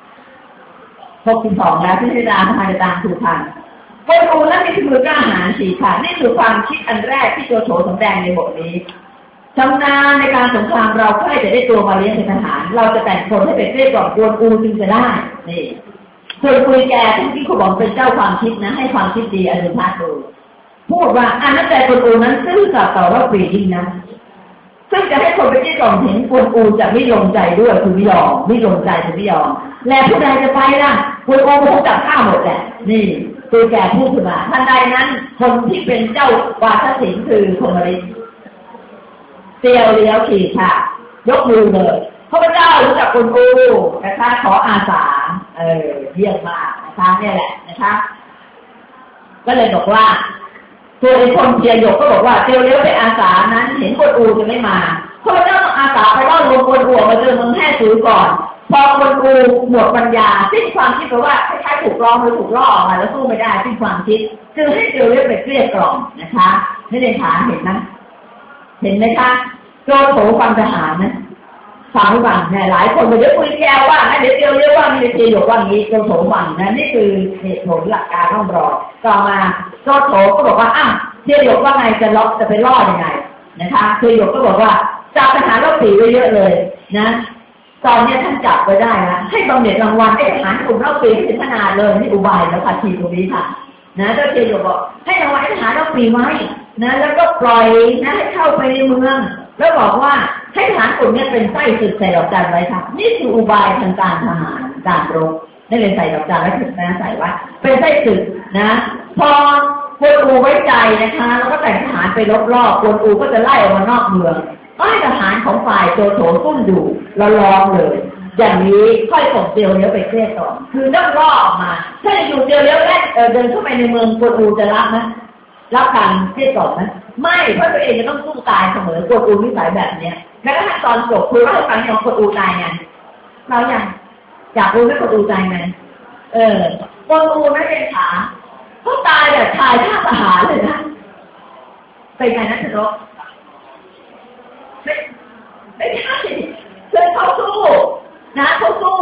62แล้วที่ได้ทำไมจะตามถูกทันกวนอูนั้นมีฝีมือกล้าหาญสี่ค่ะนี่คือความคิดอันแรกที่โจโฉสำแดงในบทนี้ชำนาญในการสงครามเราใครจะได้ตัวมาเลี้ยงเป็นทหารเราจะแต่งคนให้เป็นเรียกกล่อมกวนอูจึงจะได้นี่ส่วนคุยแกที่เขาบอกเป็นเจ้าความคิดนะให้ความคิดดีอนุภาพดูพูดว่าอันนั้นแต่กวนอูนั้นซื่อสัตย์ต่อเราปีจริงนะซึ่งจะให้คนไปที่กล่อมเห็นกวนอูจะไม่ลงใจด้วยคือไม่ยอมไม่ลงใจคือไม่ยอมแล้วผู้ใดจะไปล่ะกวนอูคงจับข้าวหมดแหละนี่คุยแกพูดขึ้นมาทันใดนั้นคนที่เป็นเจ้าวาทศิลป์คือคนมริเตียวเลี้ยวขี่ค่ะยกมือเลยข้าพเจ้ารู้จักคุณอูนะคะขออาสาเยี่ยมมากนะคะเนี่ยแหละนะคะก็เลยบอกว่าตัวไอ้คนเทียนหยกก็บอกว่าเตียวเลี้ยวไปอาสานั้นเห็นคุณอูจะไม่มาข้าพเจ้าต้องอาสาไปล่อลวงคุณอูมาเจอเมืองแห่ซื้อก่อนพอคุณอูหมดปัญญาสิ้นความคิดเพราะว่าคล้ายๆถูกล้อมหรือถูกล่อออกมาแล้วสู้ไม่ได้สิ้นความคิดจึงให้เตียวเลี้ยวไปเกลี้ยกล่อมนะคะไม่ได้ถามเห็นไหมเห็นไหมคะโจโฉฟังทหารนะฟังฟังเนี่ยหลายคนไปเดี๋ยวคุยแก้วว่าเดี๋ยวเตียวเลี้ยวว่ามีเตียวหยกว่างี้โจโฉฟังนะนี่คือเหตุผลหลักการต้องรอต่อมาโจโฉก็บอกว่าเตียวหยกว่าไงจะไปล่อยังไงนะคะเตียวหยกก็บอกว่าจับทหารรบปีไว้เยอะเลยนะตอนนี้ท่านจับไว้ได้นะให้บำเหน็จรางวัลให้ทหารกลุ่มรบปีให้ถึงขนาดเลยนี่อุบายแล้วค่ะทีตรงนี้ค่ะนะเจ้าเตียวหยกบอกให้รางวัลให้ทหารรบปีไว้นะแล้วก็ปล่อยนะให้เข้าไปในเมืองแล้วบอกว่าให้ทหารกลุ่มนี้เป็นไส้ศึกใส่ดอกจันไว้ค่ะนี่คืออุบายทางการทหารการรบได้เลยใส่ดอกจันแล้วถึงนะใส่ไว้เป็นไส้ศึกนะพอกวนอูไว้ใจนะคะแล้วก็แต่งทหารไปรอบๆกวนอูก็จะไล่ออกมานอกเมืองก็ให้ทหารของฝ่ายโจโฉซุ่มอยู่แล้วล้อมเลยอย่างนี้ค่อยส่งเตียวเลี้ยวไปเกลี้ยกล่อมคือต้องล่อออกมาถ้าจะอยู่เตียวเลี้ยวเดินเข้าไปในเมืองกวนอูจะรับไหมรับการเกลี้ยกล่อมนะไม่เพราะตัวเองจะต้องสู้ตายเสมอกวนอูนิสัยแบบนี้แม้กระทั่งตอนจบคุยว่าให้ฟังของกวนอูตายไงเราอยากรู้ไหมกวนอูตายไงกวนอูไม่เป็นขาเขาตายแบบชายท่าทหารเลยนะเป็นไงนะชนกไม่ใช่เพื่อนเขาสู้นะเขาสู้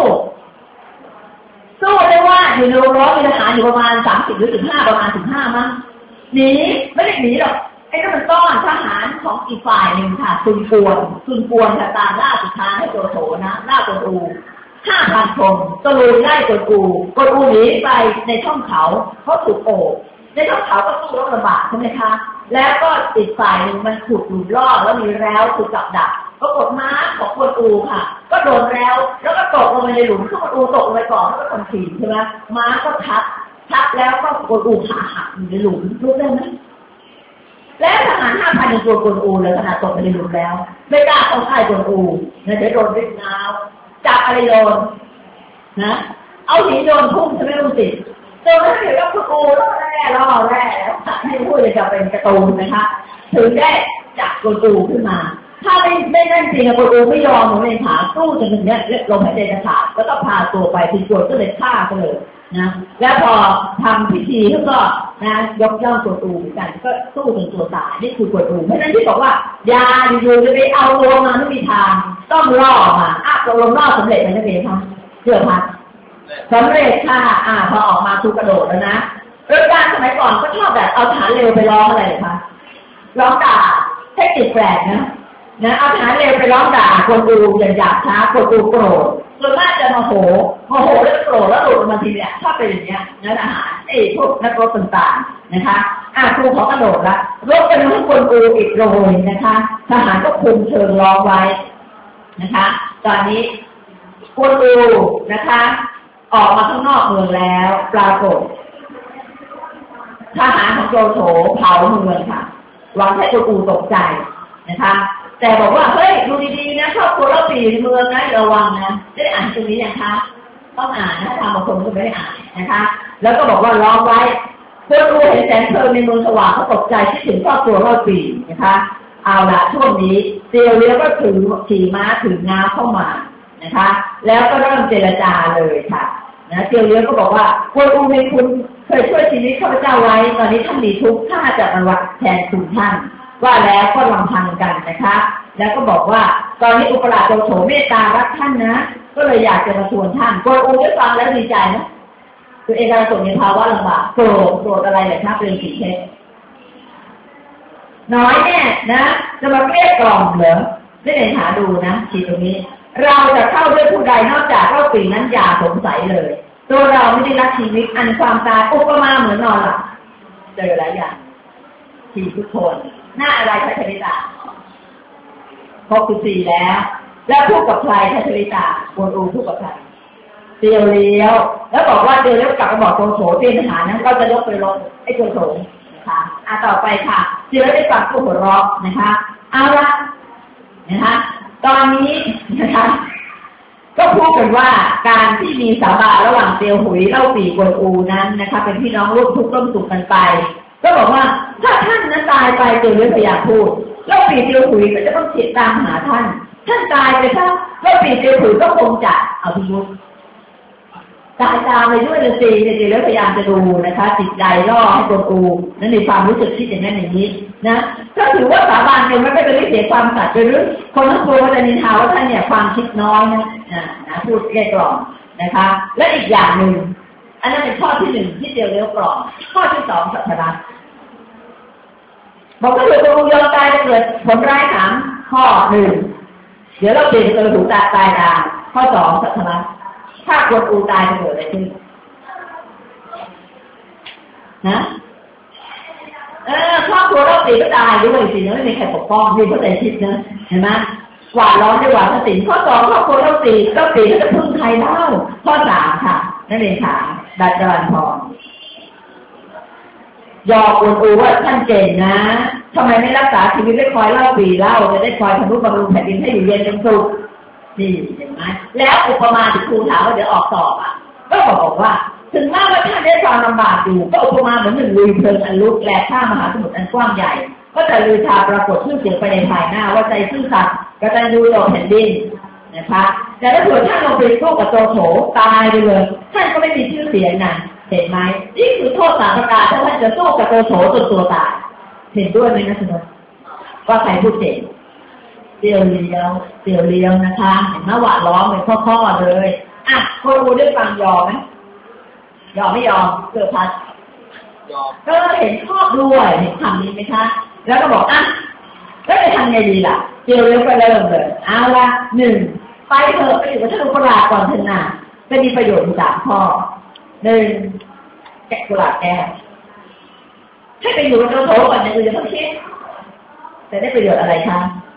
ได้ว่าอยู่ในโรงร้อนมีทหารอยู่ประมาณ30หรือ15ประมาณ15มั้งหนีไม่ได้หนีหรอกไอ้นั่นมันต้อนทหารของอีกฝ่ายหนึ่งค่ะซุนกวนค่ะตามล่าสุดท้ายให้โจโฉนะล่ากวนอู 5,000 คนตะลุยไล่กวนอูหนีไปในช่องเขาถูกโอบในช่องเขาก็สู้รบลำบากใช่ไหมคะแล้วก็อีกฝ่ายหนึ่งมันถูกหลุมล่อแล้วมีแล้วถูกจับดักก็กดม้าของกวนอูค่ะก็โดนแล้วก็ตกลงไปในหลุมกวนอูตกลงไปก่อนแล้วก็คนขี่ใช่ไหมม้าก็ทับแล้วก็กวนอูขาหักอยู่ในหลุมรู้ได้ไหมแล้วทหาร 5,000 ยังกลัวกวนอูเลยขนาดตกไปในหลุมแล้วไม่กล้าเข้าใกล้กวนอูเนี่ยจะโดนริบน้ำจับอะไรโดนนะเอาหินโดนพุ่งจะไม่รู้สิโดนแล้วเดี๋ยวก็กวนอูล่อแร่แล้วให้พูดจะเป็นการ์ตูนนะคะถึงได้จับกวนอูขึ้นมาถ้าไม่นั่นจริงกวนอูไม่ยอมหนูเลยขาสู้จนถึงเนี้ยลมหายใจจะขาดแล้วก็พาตัวไปถึงตัวก็เลยฆ่าก็เลยนะแล้วพอทำพิธีก็นะยกย่องกวนอูกันก็สู้จนตัวตายนี่คือกวนอูเพราะฉะนั้นที่บอกว่าอย่าอยู่จะไปเอาตัวมาไม่มีทางต้องล่อมาตกลงล่อสำเร็จไหมนักเรียนคะเชื่อพักสำเร็จค่ะพอออกมาถูกกระโดดแล้วนะเรื่องการสมัยก่อนก็ชอบแบบเอาฐานเร็วไปร้องอะไรคะร้องด่าเทคนิคแปลกนะเอาทหารเร็วไปร้องด่ากวนอูอย่างหยาบช้ากวนอูโกรธส่วนมากจะโมโหแล้วโกรธแล้วหลุดมาทีเนี่ยชอบเป็นอย่างเงี้ยนะทหารพวกนักรบต่างๆนะคะครูเขากระโดดละรบกันทั้งกวนอูอีกโรยนะคะทหารก็คุมเชิงล้อมไว้นะคะตอนนี้กวนอูนะคะออกมาข้างนอกเมืองแล้วปรากฏทหารของโจโฉเผาเมืองค่ะหวังให้กวนอูตกใจนะคะแต่บอกว่าเฮ้ยดูดีๆนะครอบครัวเราปีเมืองนะระวังนะได้อ่านตรงนี้ยังคะต้องอ่านนะทางบางคนก็ไม่ได้อ่านนะคะแล้วก็บอกว่าล้อมไว้เพื่อรู้เห็นแสงเพลิงในเมืองสว่างเขาตกใจคิดถึงครอบครัวเล่าปีนะคะเอาละช่วงนี้เตียวเลี้ยวก็ถือขี่ม้าถือง้าเข้ามานะคะแล้วก็เริ่มเจรจาเลยค่ะนะเตียวเลี้ยวก็บอกว่ากวนอูในคุณเคยช่วยชีวิตข้าพเจ้าไว้ตอนนี้ท่านมีทุกข์ข้าจะมาวัดแทนคุณท่านว่าแล้วก็ลำพังกันนะคะแล้วก็บอกว่าตอนนี้อุปราชโจโฉเมตตารักท่านนะก็เลยอยากจะมาชวนท่านกวนอูได้ฟังแล้วดีใจนะตัวเองกำลังตกในภาวะลำบากโกรธอะไรเลยครับเป็นสีเพชรน้อยแน่นะจะมาเกลี้ยกล่อมเหรอไม่ได้หาดูนะทีตรงนี้เราจะเข้าด้วยผู้ใดนอกจากเล่าปีนั้นอย่าสงสัยเลยตัวเราไม่ได้รักชีวิตอันความตายอุปมาเหมือนนอนหลับเจอหลายอย่างทีทุกคนหน้าอะไรทัศนิตา64แล้วพูดกับใครทัศนิตากวนอูพูดกับใครเตียวเลี้ยวแล้วบอกว่าเตียวเลี้ยวกลับมาบอกโจโฉเตรียมทหารนั้นก็จะยกไปลงไอ้โจโฉนะคะต่อไปค่ะเตียวได้ฟังผู้หัวเราะนะคะเอาละนะคะตอนนี้นะคะก็พูดกันว่าการที่มีสาบานระหว่างเตียวหุยเล่าปีกวนอูนั้นนะคะเป็นพี่น้องร่วมทุกข์ร่วมสุขกันไปก็บอกว่าถ้าท่านนั้นตายไปเตียวเลี้ยวพยายามพูดเล่าปีเตียวหุยก็จะต้องติดตามหาท่านตายไปซะเล่าปีเตียวหุยก็คงจะเอาพิรุธตายตามไปด้วยเลยสิเตียวเลี้ยวพยายามจะดูนะคะจิตใจล่อให้กวนอูนั้นในความรู้สึกคิดอย่างนั้นอย่างนี้นะก็ถือว่าสาบานกันไม่เป็นเสียความสัตย์หรือคนทั้งตัวจะนินทาว่าท่านเนี่ยความคิดน้อยนะพูดแก้กล่อมนะคะและอีกอย่างหนึ่งอันนั้นเป็นข้อที่หนึ่งที่เตียวเลี้ยวกล่อมข้อที่สองสัทธาบอกว่าเดี๋ยวกวนอูยอมตายจะเกิดผลร้าย3ข้อหนึ่งเดี๋ยวเราเปลี่ยนตัวถูกตายตามข้อ2สัทธาถ้ากวนอูตายจะเกิดอะไรขึ้นนะครอบครัวเราตีก็ตายด้วยสิไม่มีใครปกป้องมีผู้ใดคิดนะเห็นไหมหวานร้อนด้วยหวานสินข้อ2ครอบครัวเราตีก็จะพึ่งใครเล่าข้อ3ค่ะนั่นเองค่ะดัดจรันพรยอมกวนอูว่าท่านเก่งนะทำไมไม่รักษาชีวิตได้คอยเล่าปีเล่าจะได้คอยทำนุบำรุงแผ่นดินให้อยู่เย็นเป็นสุขนี่เห็นไหมแล้วอุปมาที่ครูถามว่าเดี๋ยวออกสอบก็บอกว่าถึงแม้ว่าท่านได้ความลำบากอยู่ก็อุปมาเหมือนหนึ่งลุยเพลิงอันลุกแลข้ามมหาสมุทรอันกว้างใหญ่ก็จะลือชาปรากฏชื่อเสียงไปในภายหน้าว่าใจซื่อสัตย์กตัญญูต่อแผ่นดินนะคะแต่ถ้าเกิดท่านลงไปสู้กับโจโฉตายไปเลยท่านก็ไม่มีชื่อเสียงนะเห็นไหมนี่คือโทษ3 ประการถ้าท่านจะสู้กับโจโฉจนตัวตายเห็นด้วยไหมนะคุณว่าใครพูดเจ๋งเตียวเลี้ยวนะคะเห็นไหมหวานล้อมเป็นข้อๆเลยคนดูได้ฟังยอมไหมยอมไม่ยอมเกิดพัดก็เห็นชอบด้วยเห็นคำนี้ไหมคะแล้วก็บอกก็จะทำไงดีล่ะเตียวเลี้ยวก็เริ่มเลยเอาละ1ไปเถอะไปอยู่กับท่านอุปราชก่อนเถอะนะจะมีประโยชน์3 ข้อ1แกะกุหลาบแก้วให้ไปอยู่กับโจโฉก่อนนะคุณจะต้องคิดแต่ได้ประโยชน์อะไรคะ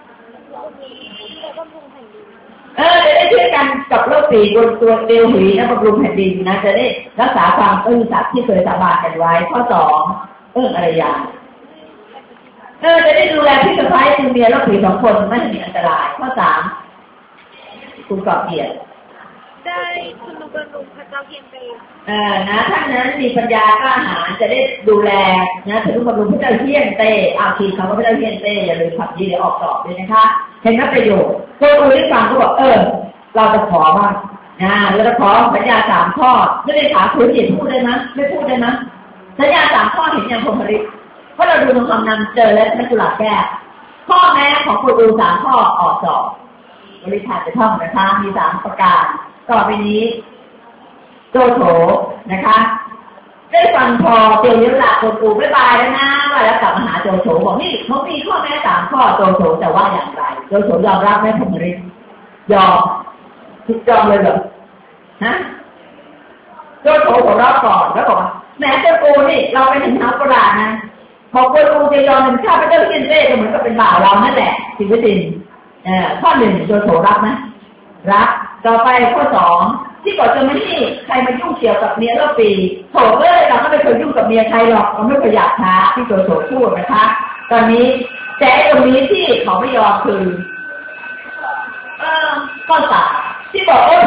จะได้ช่วยกันกับโลกปีบนตัวเตียวหุยนะบำรุงแผ่นดินนะจะได้รักษาความซื่อสัตย์ที่เคยสาบานกันไว้ข้อ2อะไรอย่างจะได้ดูแลพี่สะใภ้คือเมียโลกปี2 คนไม่ให้มีอันตรายข้อ3คุณกอบเกียรติได้คุณลุงบรรลุพระเจ้าเพียงไปนะท่านนั้นมีปัญญากล้าหาญจะได้ดูแลนะถึงบำรุงพระเจ้าเฮียนเต้ทีคำว่าพระเจ้าเฮียนเต้อย่าลืมขับยีได้ออกสอบด้วยนะคะเห็นนับประโยชน์ตัวอูได้ฟังก็บอกเราจะขอบ้างเราจะขอสัญญา3 ข้อไม่ได้ถามคุณเห็นพูดได้ไหมไม่พูดได้ไหมสัญญา3 ข้อเห็นอย่างพรหมฤทธิ์เพราะเราดูในคำนำเจอแล้วไม่กุหลาบแก้ข้อแม้ของคุณอู3 ข้อออกสอบบริษัทจะท่องนะคะมี3 ประการต่อไปนี้โจโฉนะคะได้ฟังพอเตียวเลี้ยวหลักคนอูบ๊ายบายแล้วนะว่าแล้วกลับมาหาโจโฉบอกนี่เขามีข้อแม้3 ข้อโจโฉจะว่าอย่างไรโจโฉยอมรับไหมพรหมฤทธิ์ยอมเลยเหรอโจโฉของเราก่อนแล้วบอกแม้เจ้าอูนี่เราไปถึงท้าวประหลาดนะบอกว่าอูจะยอมเป็นข้าพเจ้าเฮียนเต้ก็เหมือนกับเป็นบ่าวเรานั่นแหละจริงไม่จริงข้อ1โจโฉรับไหมรับต่อไปข้อ2ที่ก่อนจะไม่ให้ใครมายุ่งเกี่ยวกับเมียเราปีโถเราก็ไม่เคยยุ่งกับเมียใครหรอกเราไม่เคยอยากท้าที่โจโฉพูดนะคะตอนนี้แต่ตรงนี้ที่เขาไม่ยอมคือข้อ3ที่บอกพอรู้ว่าเรา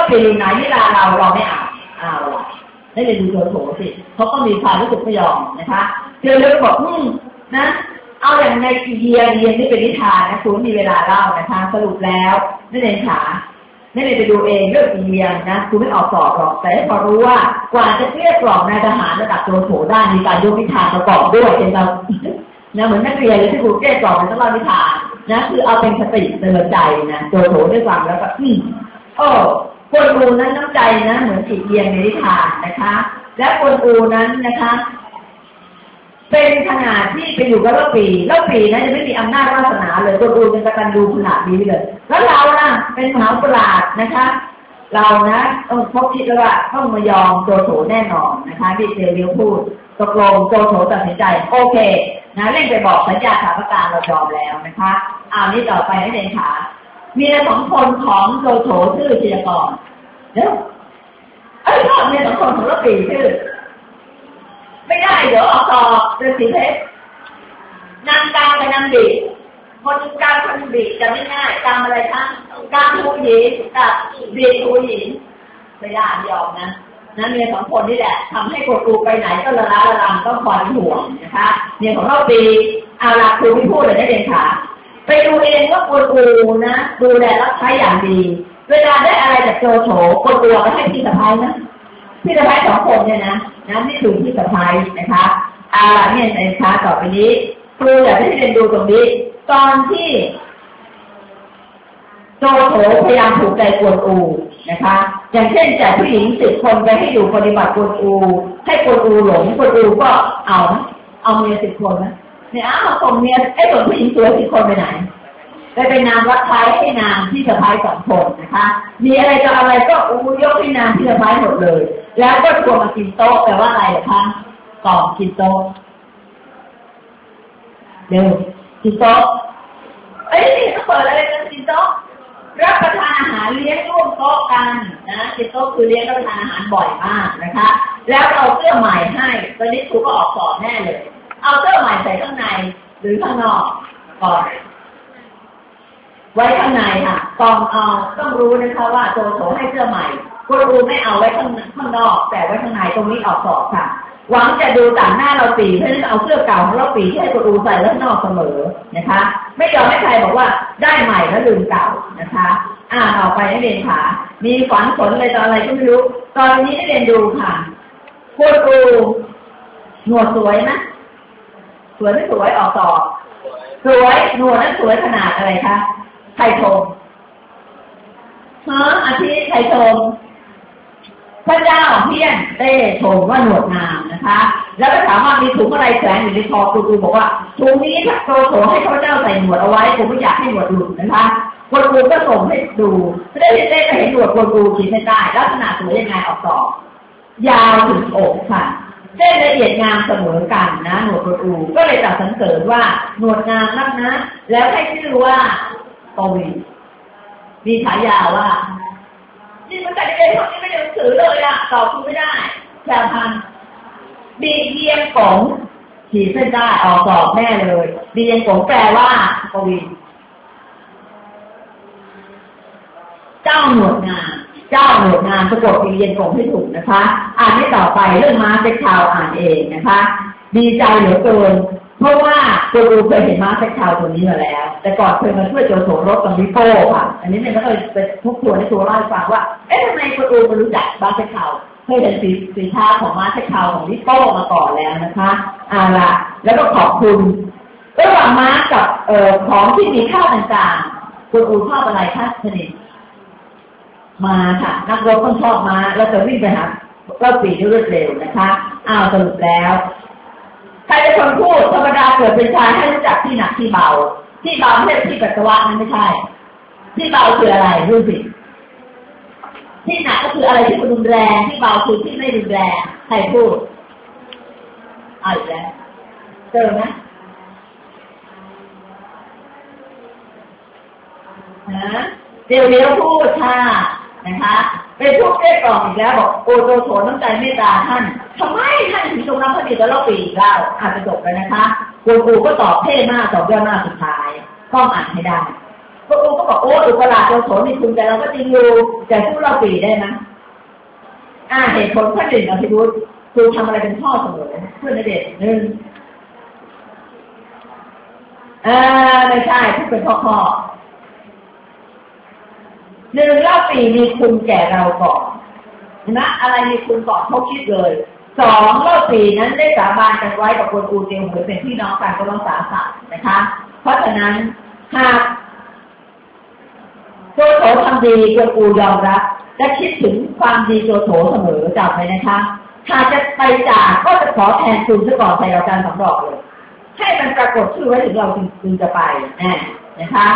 ปีไหนเวลาเราไม่เอาได้เลยดูโถสิเขาก็มีความรู้สึกไม่ยอมนะคะเจอเลยบอกนะเอาอย่างในเรียนนี่เป็นนิทานนะคุณมีเวลาเล่านะคะสรุปแล้วนั่นเองค่ะนั่นเองไปดูเองเรื่องเรียนนะคุณไม่ออกสอบหรอกแต่พอรู้ว่ากว่าจะเกลี้ยกล่อมนายทหารระดับโถได้มีการยกนิทานประกอบด้วยเป็นเรานะเหมือนนักเรียนเลยที่ครูเกลี้ยกล่อมต้องเล่านิทานนะคือเอาเป็นสติเตือนใจนะโถได้ฟังแล้วก็คนอูนั้นน้ำใจนะเหมือนจิตเรียนในนิทานนะคะและคนอูนั้นนะคะเป็นขนาดที่ไปอยู่กับเล่าปีนะจะไม่มีอำนาจวาสนาเลยคนอูเป็นกตัญญูขนาดนี้เลยแล้วเรานะเป็นมหาปราชญ์นะคะเรานะต้องพบคิดแล้วว่าต้องมายอมโถแน่นอนนะคะที่เรียวพูดตกลงโถตัดสินใจโอเคนะเร่งไปบอกสัญญาสถาปการเรายอมแล้วนะคะนี่ต่อไปให้เด่นขามีใน2 คนของโถชื่อจิตรกรเดี๋ยวมี2 คนของเล่าปีชื่อไม่ได้เดี๋ยวออกต่อเป็นสีเพชรนางกลางกับนางบีคนกลางคนบีจะไม่ง่ายกลางอะไรคะกลางทูหญิงกับบีทูหญิงไม่ได้ยอมนะเมีย2 คนนี่แหละทำให้กดอูไปไหนก็ละลังต้องคอยห่วงนะคะเมียของเราปีอาราครูไม่พูดเลยได้เด่นขาไปดูเองว่ากดอูนะดูแลรับใช้อย่างดีเวลาได้อะไรจากโถกดอูไปให้พี่สะพ้ายนะพี่สะพ้าย2 คนเนี่ยนะนี่คือพี่สะพ้ายนะคะเนี่ยในช้าต่อไปนี้ครูอยากให้เรียนดูตรงนี้ตอนที่โถพยายามถูกใจกวนอูนะคะอย่างเช่นจัดผู้หญิง10 คนไปให้อยู่ปฏิบัติกวนอูให้กวนอูหลงกวนอูก็เอาเมีย10 คนนะเนี่ยส่งเมียส่งผู้หญิงสวย10 คนไปไหนไปเป็นนางรับใช้ให้นางที่สะพ้าย2 คนนะคะมีอะไรก็อะไรก็ยกให้นางที่สะพ้ายหมดเลยแล้วก็ชวนมากินโต๊ะแปลว่าอะไรเหรอคะกล่อมกินโต๊ะเดี๋ยวกินโต๊ะนี่เขาเปิดอะไรกันกินโต๊ะรับประทานอาหารเลี้ยงร่วมโต๊ะกันนะกินโต๊ะคือเลี้ยงรับประทานอาหารบ่อยมากนะคะแล้วเอาเสื้อใหม่ให้ตอนนี้ครูก็ออกสอบแน่เลยเอาเสื้อใหม่ใส่ข้างในหรือข้างนอกก่อนไว้ข้างในค่ะต้องรู้นะคะว่าโถให้เสื้อใหม่คุณครูไม่เอาไว้ข้างนอกแต่ไว้ข้างในตรงนี้ออกสอบค่ะหวังจะดูต่างหน้าเราปีเพราะฉะนั้นเอาเสื้อเก่าของเราปีที่ให้คุณครูใส่แล้วนอกเสมอนะคะไม่ยอมให้ใครบอกว่าได้ใหม่แล้วลืมเก่านะคะต่อไปให้เรียนค่ะมีฝันฝนอะไรต่ออะไรก็ไม่รู้ตอนนี้ให้เรียนดูค่ะคุณครูหนวดสวยนะสวยไม่สวยออกสอบสวยหนวดนั้นสวยขนาดอะไรคะใครชมอาทิตย์ใครชมพระเจ้าเพี้ยนได้ชมว่าหนวดงามนะคะแล้วก็ถามว่ามีถุงอะไรแฝงอยู่ในคอครูบอกว่าถุงนี้โถให้พระเจ้าใส่หนวดเอาไว้ผมไม่อยากให้หนวดหลุดนะคะครูก็ส่งให้ดูได้เห็นหนวดครูขีดเส้นใต้ลักษณะสวยยังไงออกต่อยาวถึงอกค่ะเส้นละเอียดงามเสมอกันนะหนวดครูก็เลยตัดสังเกตว่าหนวดงามนักนะแล้วให้ชื่อว่าปวีมีฉายาว่านี่มันแต่เด็กๆคนนี้ไม่ได้หนังสือเลยตอบคุณไม่ได้แชร์พันบีเยียงกงขีดเส้นได้ออกสอบแน่เลยบีเยียงกงแปลว่าปวีเจ้าหนวดงามสะกดบีเยียงกงให้ถูกนะคะอ่านให้ต่อไปเรื่องม้าเซ็กชาวอ่านเองนะคะดีใจเหลือเกินเพราะว่าครูเคยเห็นม้าเซ็กชาวตัวนี้มาแล้วแต่ก่อนเคยมาช่วยโถรถกับวิโป้ค่ะอันนี้เนี่ยก็เลยไปทุกตัวในตัวเล่าให้ฟังว่าทำไมครูมารู้จักม้าเซ็กชาวเคยเห็นสีท้าของม้าเซ็กชาวของวิโป้มาก่อนแล้วนะคะล่ะแล้วก็ขอบคุณระหว่างม้ากับของที่มีค่าต่างๆครูชอบอะไรคะชนิดมาค่ะนักรบต้องชอบม้าแล้วจะวิ่งไปหาก็ปีนรวดเร็วนะคะสรุปแล้วใครเป็นคนพูดธรรมดาเกิดเป็นชายให้รู้จักที่หนักที่เบาไม่ใช่ที่ปัสสาวะนั้นไม่ใช่ที่เบาคืออะไรรู้สิที่หนักก็คืออะไรที่รุนแรงที่เบาคือที่ไม่รุนแรงใครพูดอีกแล้วเจอไหมเดี๋ยวพูดค่ะนะคะเป็นพวกเรียกกล่อมอีกแล้วบอกโถน้ำใจเมตตาท่านทำไมท่านถึงทรงรับพระบิดาแล้วปีกแล้วอาจจะจบเลยนะคะครูก็ตอบเท่มากตอบเยอะมากสุดท้ายต้องอ่านให้ได้พระองค์ก็บอกโอ้อุปราชโจโฉนี่คุณแต่เราก็จริงอยู่แต่สู้เราปีได้ไหมเหตุผลข้อหนึ่งอภิรุธคือทำอะไรเป็นพ่อเสมอเพื่อนเด็กหนึ่งไม่ใช่ที่เป็นพ่อหนึ่งเล่าปีมีคุณแก่เราก่อนนะอะไรมีคุณก่อนเขาคิดเลยสองเล่าปีนั้นได้สาบานกันไว้กับคนอูเตียวหรือเป็นพี่น้องกันก็ต้องสาสะนะคะเพราะฉะนั้นหากโจโฉทำดีคนอูยอมรับและคิดถึงความดีโจโฉเสมอจำไว้นะคะถ้าจะไปจากก็จะขอแทนคุณซะก่อนใส่เราการสำรอกเลยให้มันปรากฏชื่อไว้ถึงเราจึงจะไปนะคะ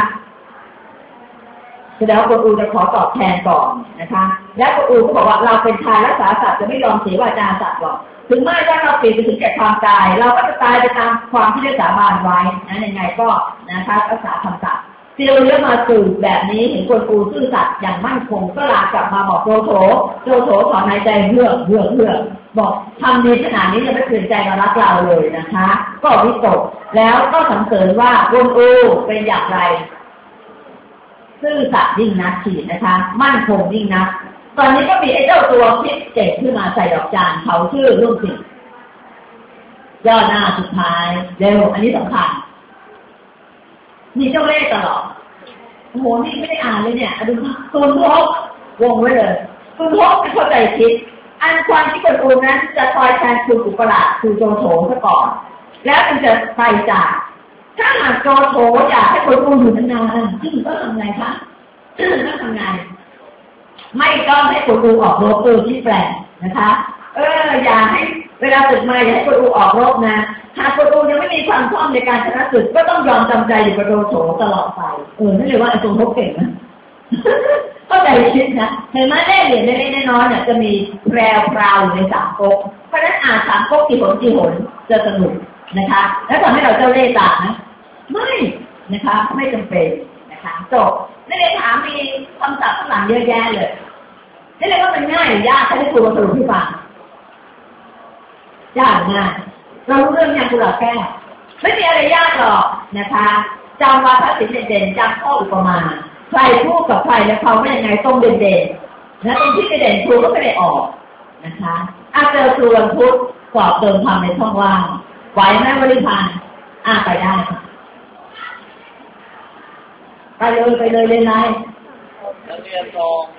แสดงว่าคนอูจะขอตอบแทนก่อนนะคะและคนอูก็บอกว่าเราเป็นชายรักษาสัตว์จะไม่ยอมเสียวาจาสัตว์หรอกถึงแม้ว่าเราเปลี่ยนไปถึงแก่ความตายเราก็จะตายไปตามความที่ได้สาบานไว้นะยังไงก็นะคะรักษาคำสัตย์เตียวเลี้ยมาสื่อแบบนี้เห็นคนอูซื่อสัตย์อย่างมั่นคงก็ลากลับมาบอกโจโฉถอนหายใจเฮือกบอกทำดีขนาดนี้ยังไม่เปลี่ยนใจมารักเราเลยนะคะก็วิตกแล้วก็สรรเสริญว่าคนอูเป็นอย่างไรซื่อสัตย์ยิ่งนักขีดนะคะมั่นคงยิ่งนักตอนนี้ก็มีไอ้เจ้าตัวคิดเก่งขึ้นมาใส่ดอกจานเขาชื่อรุ่งสิงย่อหน้าสุดท้ายเร็วอันนี้สำคัญมีเจ้าเล่ห์ตลอดโอ้โหนี่ไม่ได้อ่านเลยเนี่ยดูตูนทบวงไว้เลยตูนทบไม่เข้าใจคิดอันความที่คนอูนั้นจะคอยแทนคุณอุปราชคือโจโฉซะก่อนแล้วมันจะไปจากถ้าหากโจโฉอยากให้คนอูอยู่นานๆที่ก็ทำไงคะก็ทำไงไม่ต้องให้คนอูออกรบที่แปลกนะคะอย่าให้เวลาศึกมาอย่าให้คนอูออกรบนะหากคนอูยังไม่มีความพร้อมในการชนะศึกก็ต้องยอมจำใจอยู่กับโจโฉตลอดไปนั่นเลยว่าไอ้ทรงทบเก่งนะเข้าใจคิดนะเห็นไหมได้เหรียญเล็กๆน้อยๆเนี่ยจะมีแพรวอยู่ในสามก๊กเพราะฉะนั้นอ่านสามก๊กกี่หนจะสนุกนะคะแล้วทำให้เราเจ้าเล่ห์ตานะไม่นะคะไม่จำเป็นนะคะจบนั่นเลยถามมีคำศัพท์ข้างหลังเยอะแยะเลยนั่นเลยว่ามันง่ายหรือยากถ้าได้ครูมาสรุปให้ฟังยากง่ายเรารู้เรื่องอย่างกุหลาบแก้วไม่มีอะไรยากหรอกนะคะจำวาทศิลป์เด่นๆจำข้ออุปมาใครพูดกับใครแล้วเขาไม่ยังไงต้องเด่นๆนะตรงที่ไม่เด่นครูก็ไม่ได้ออกนะคะเจอครูวันพุธสอบเติมคำในช่องว่างไหวไหมวริพันธ์ไปได้ไปเลยเลยนายนักเรียนรอง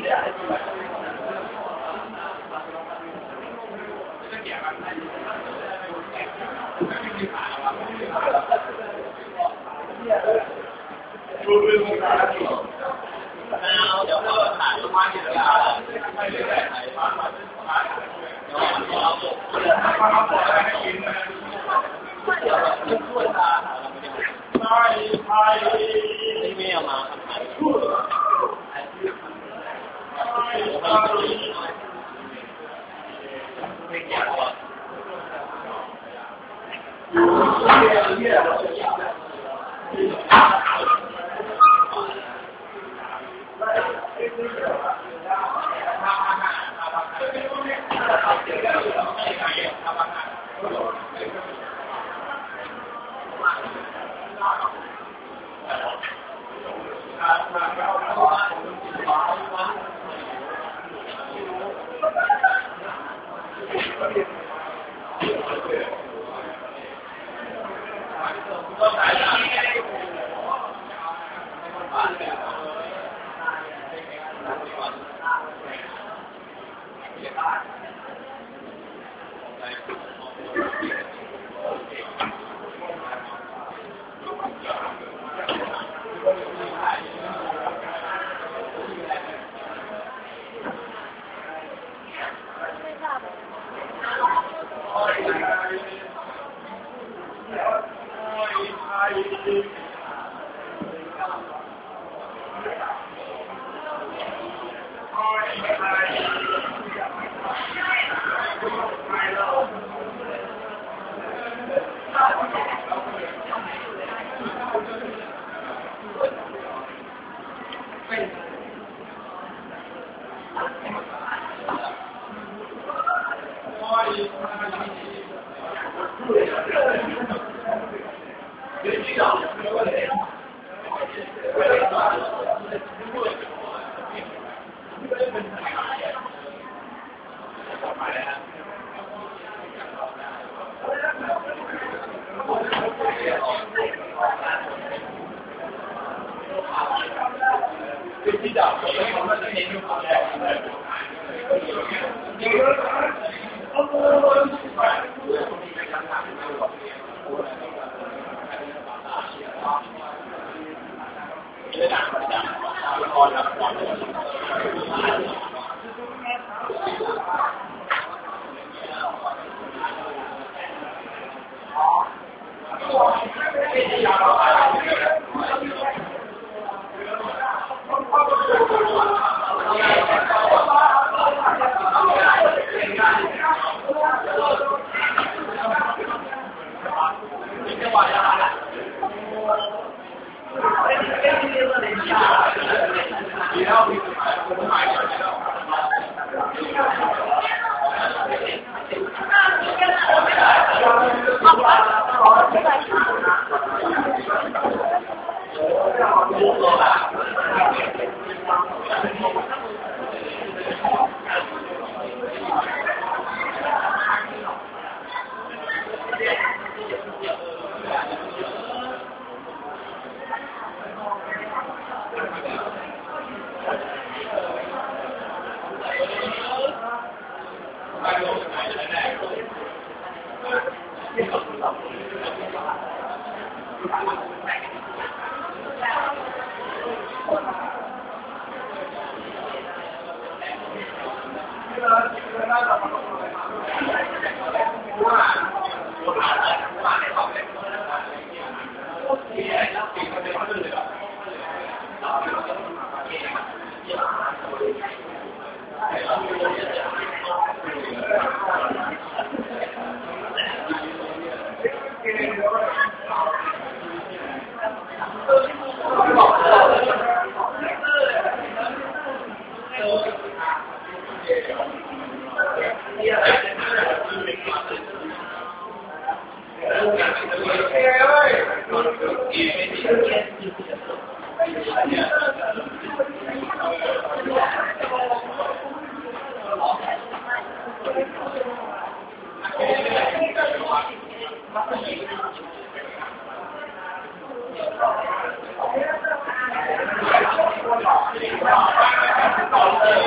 Thank you.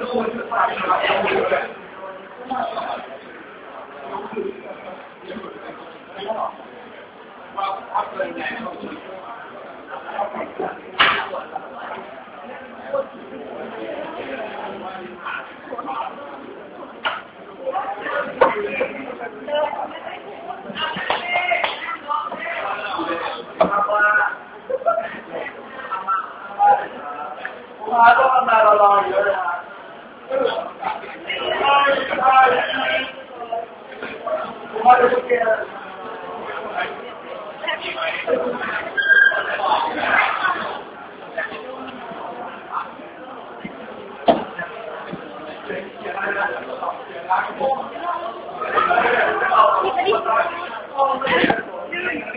都安排了老爷人。我这边。 你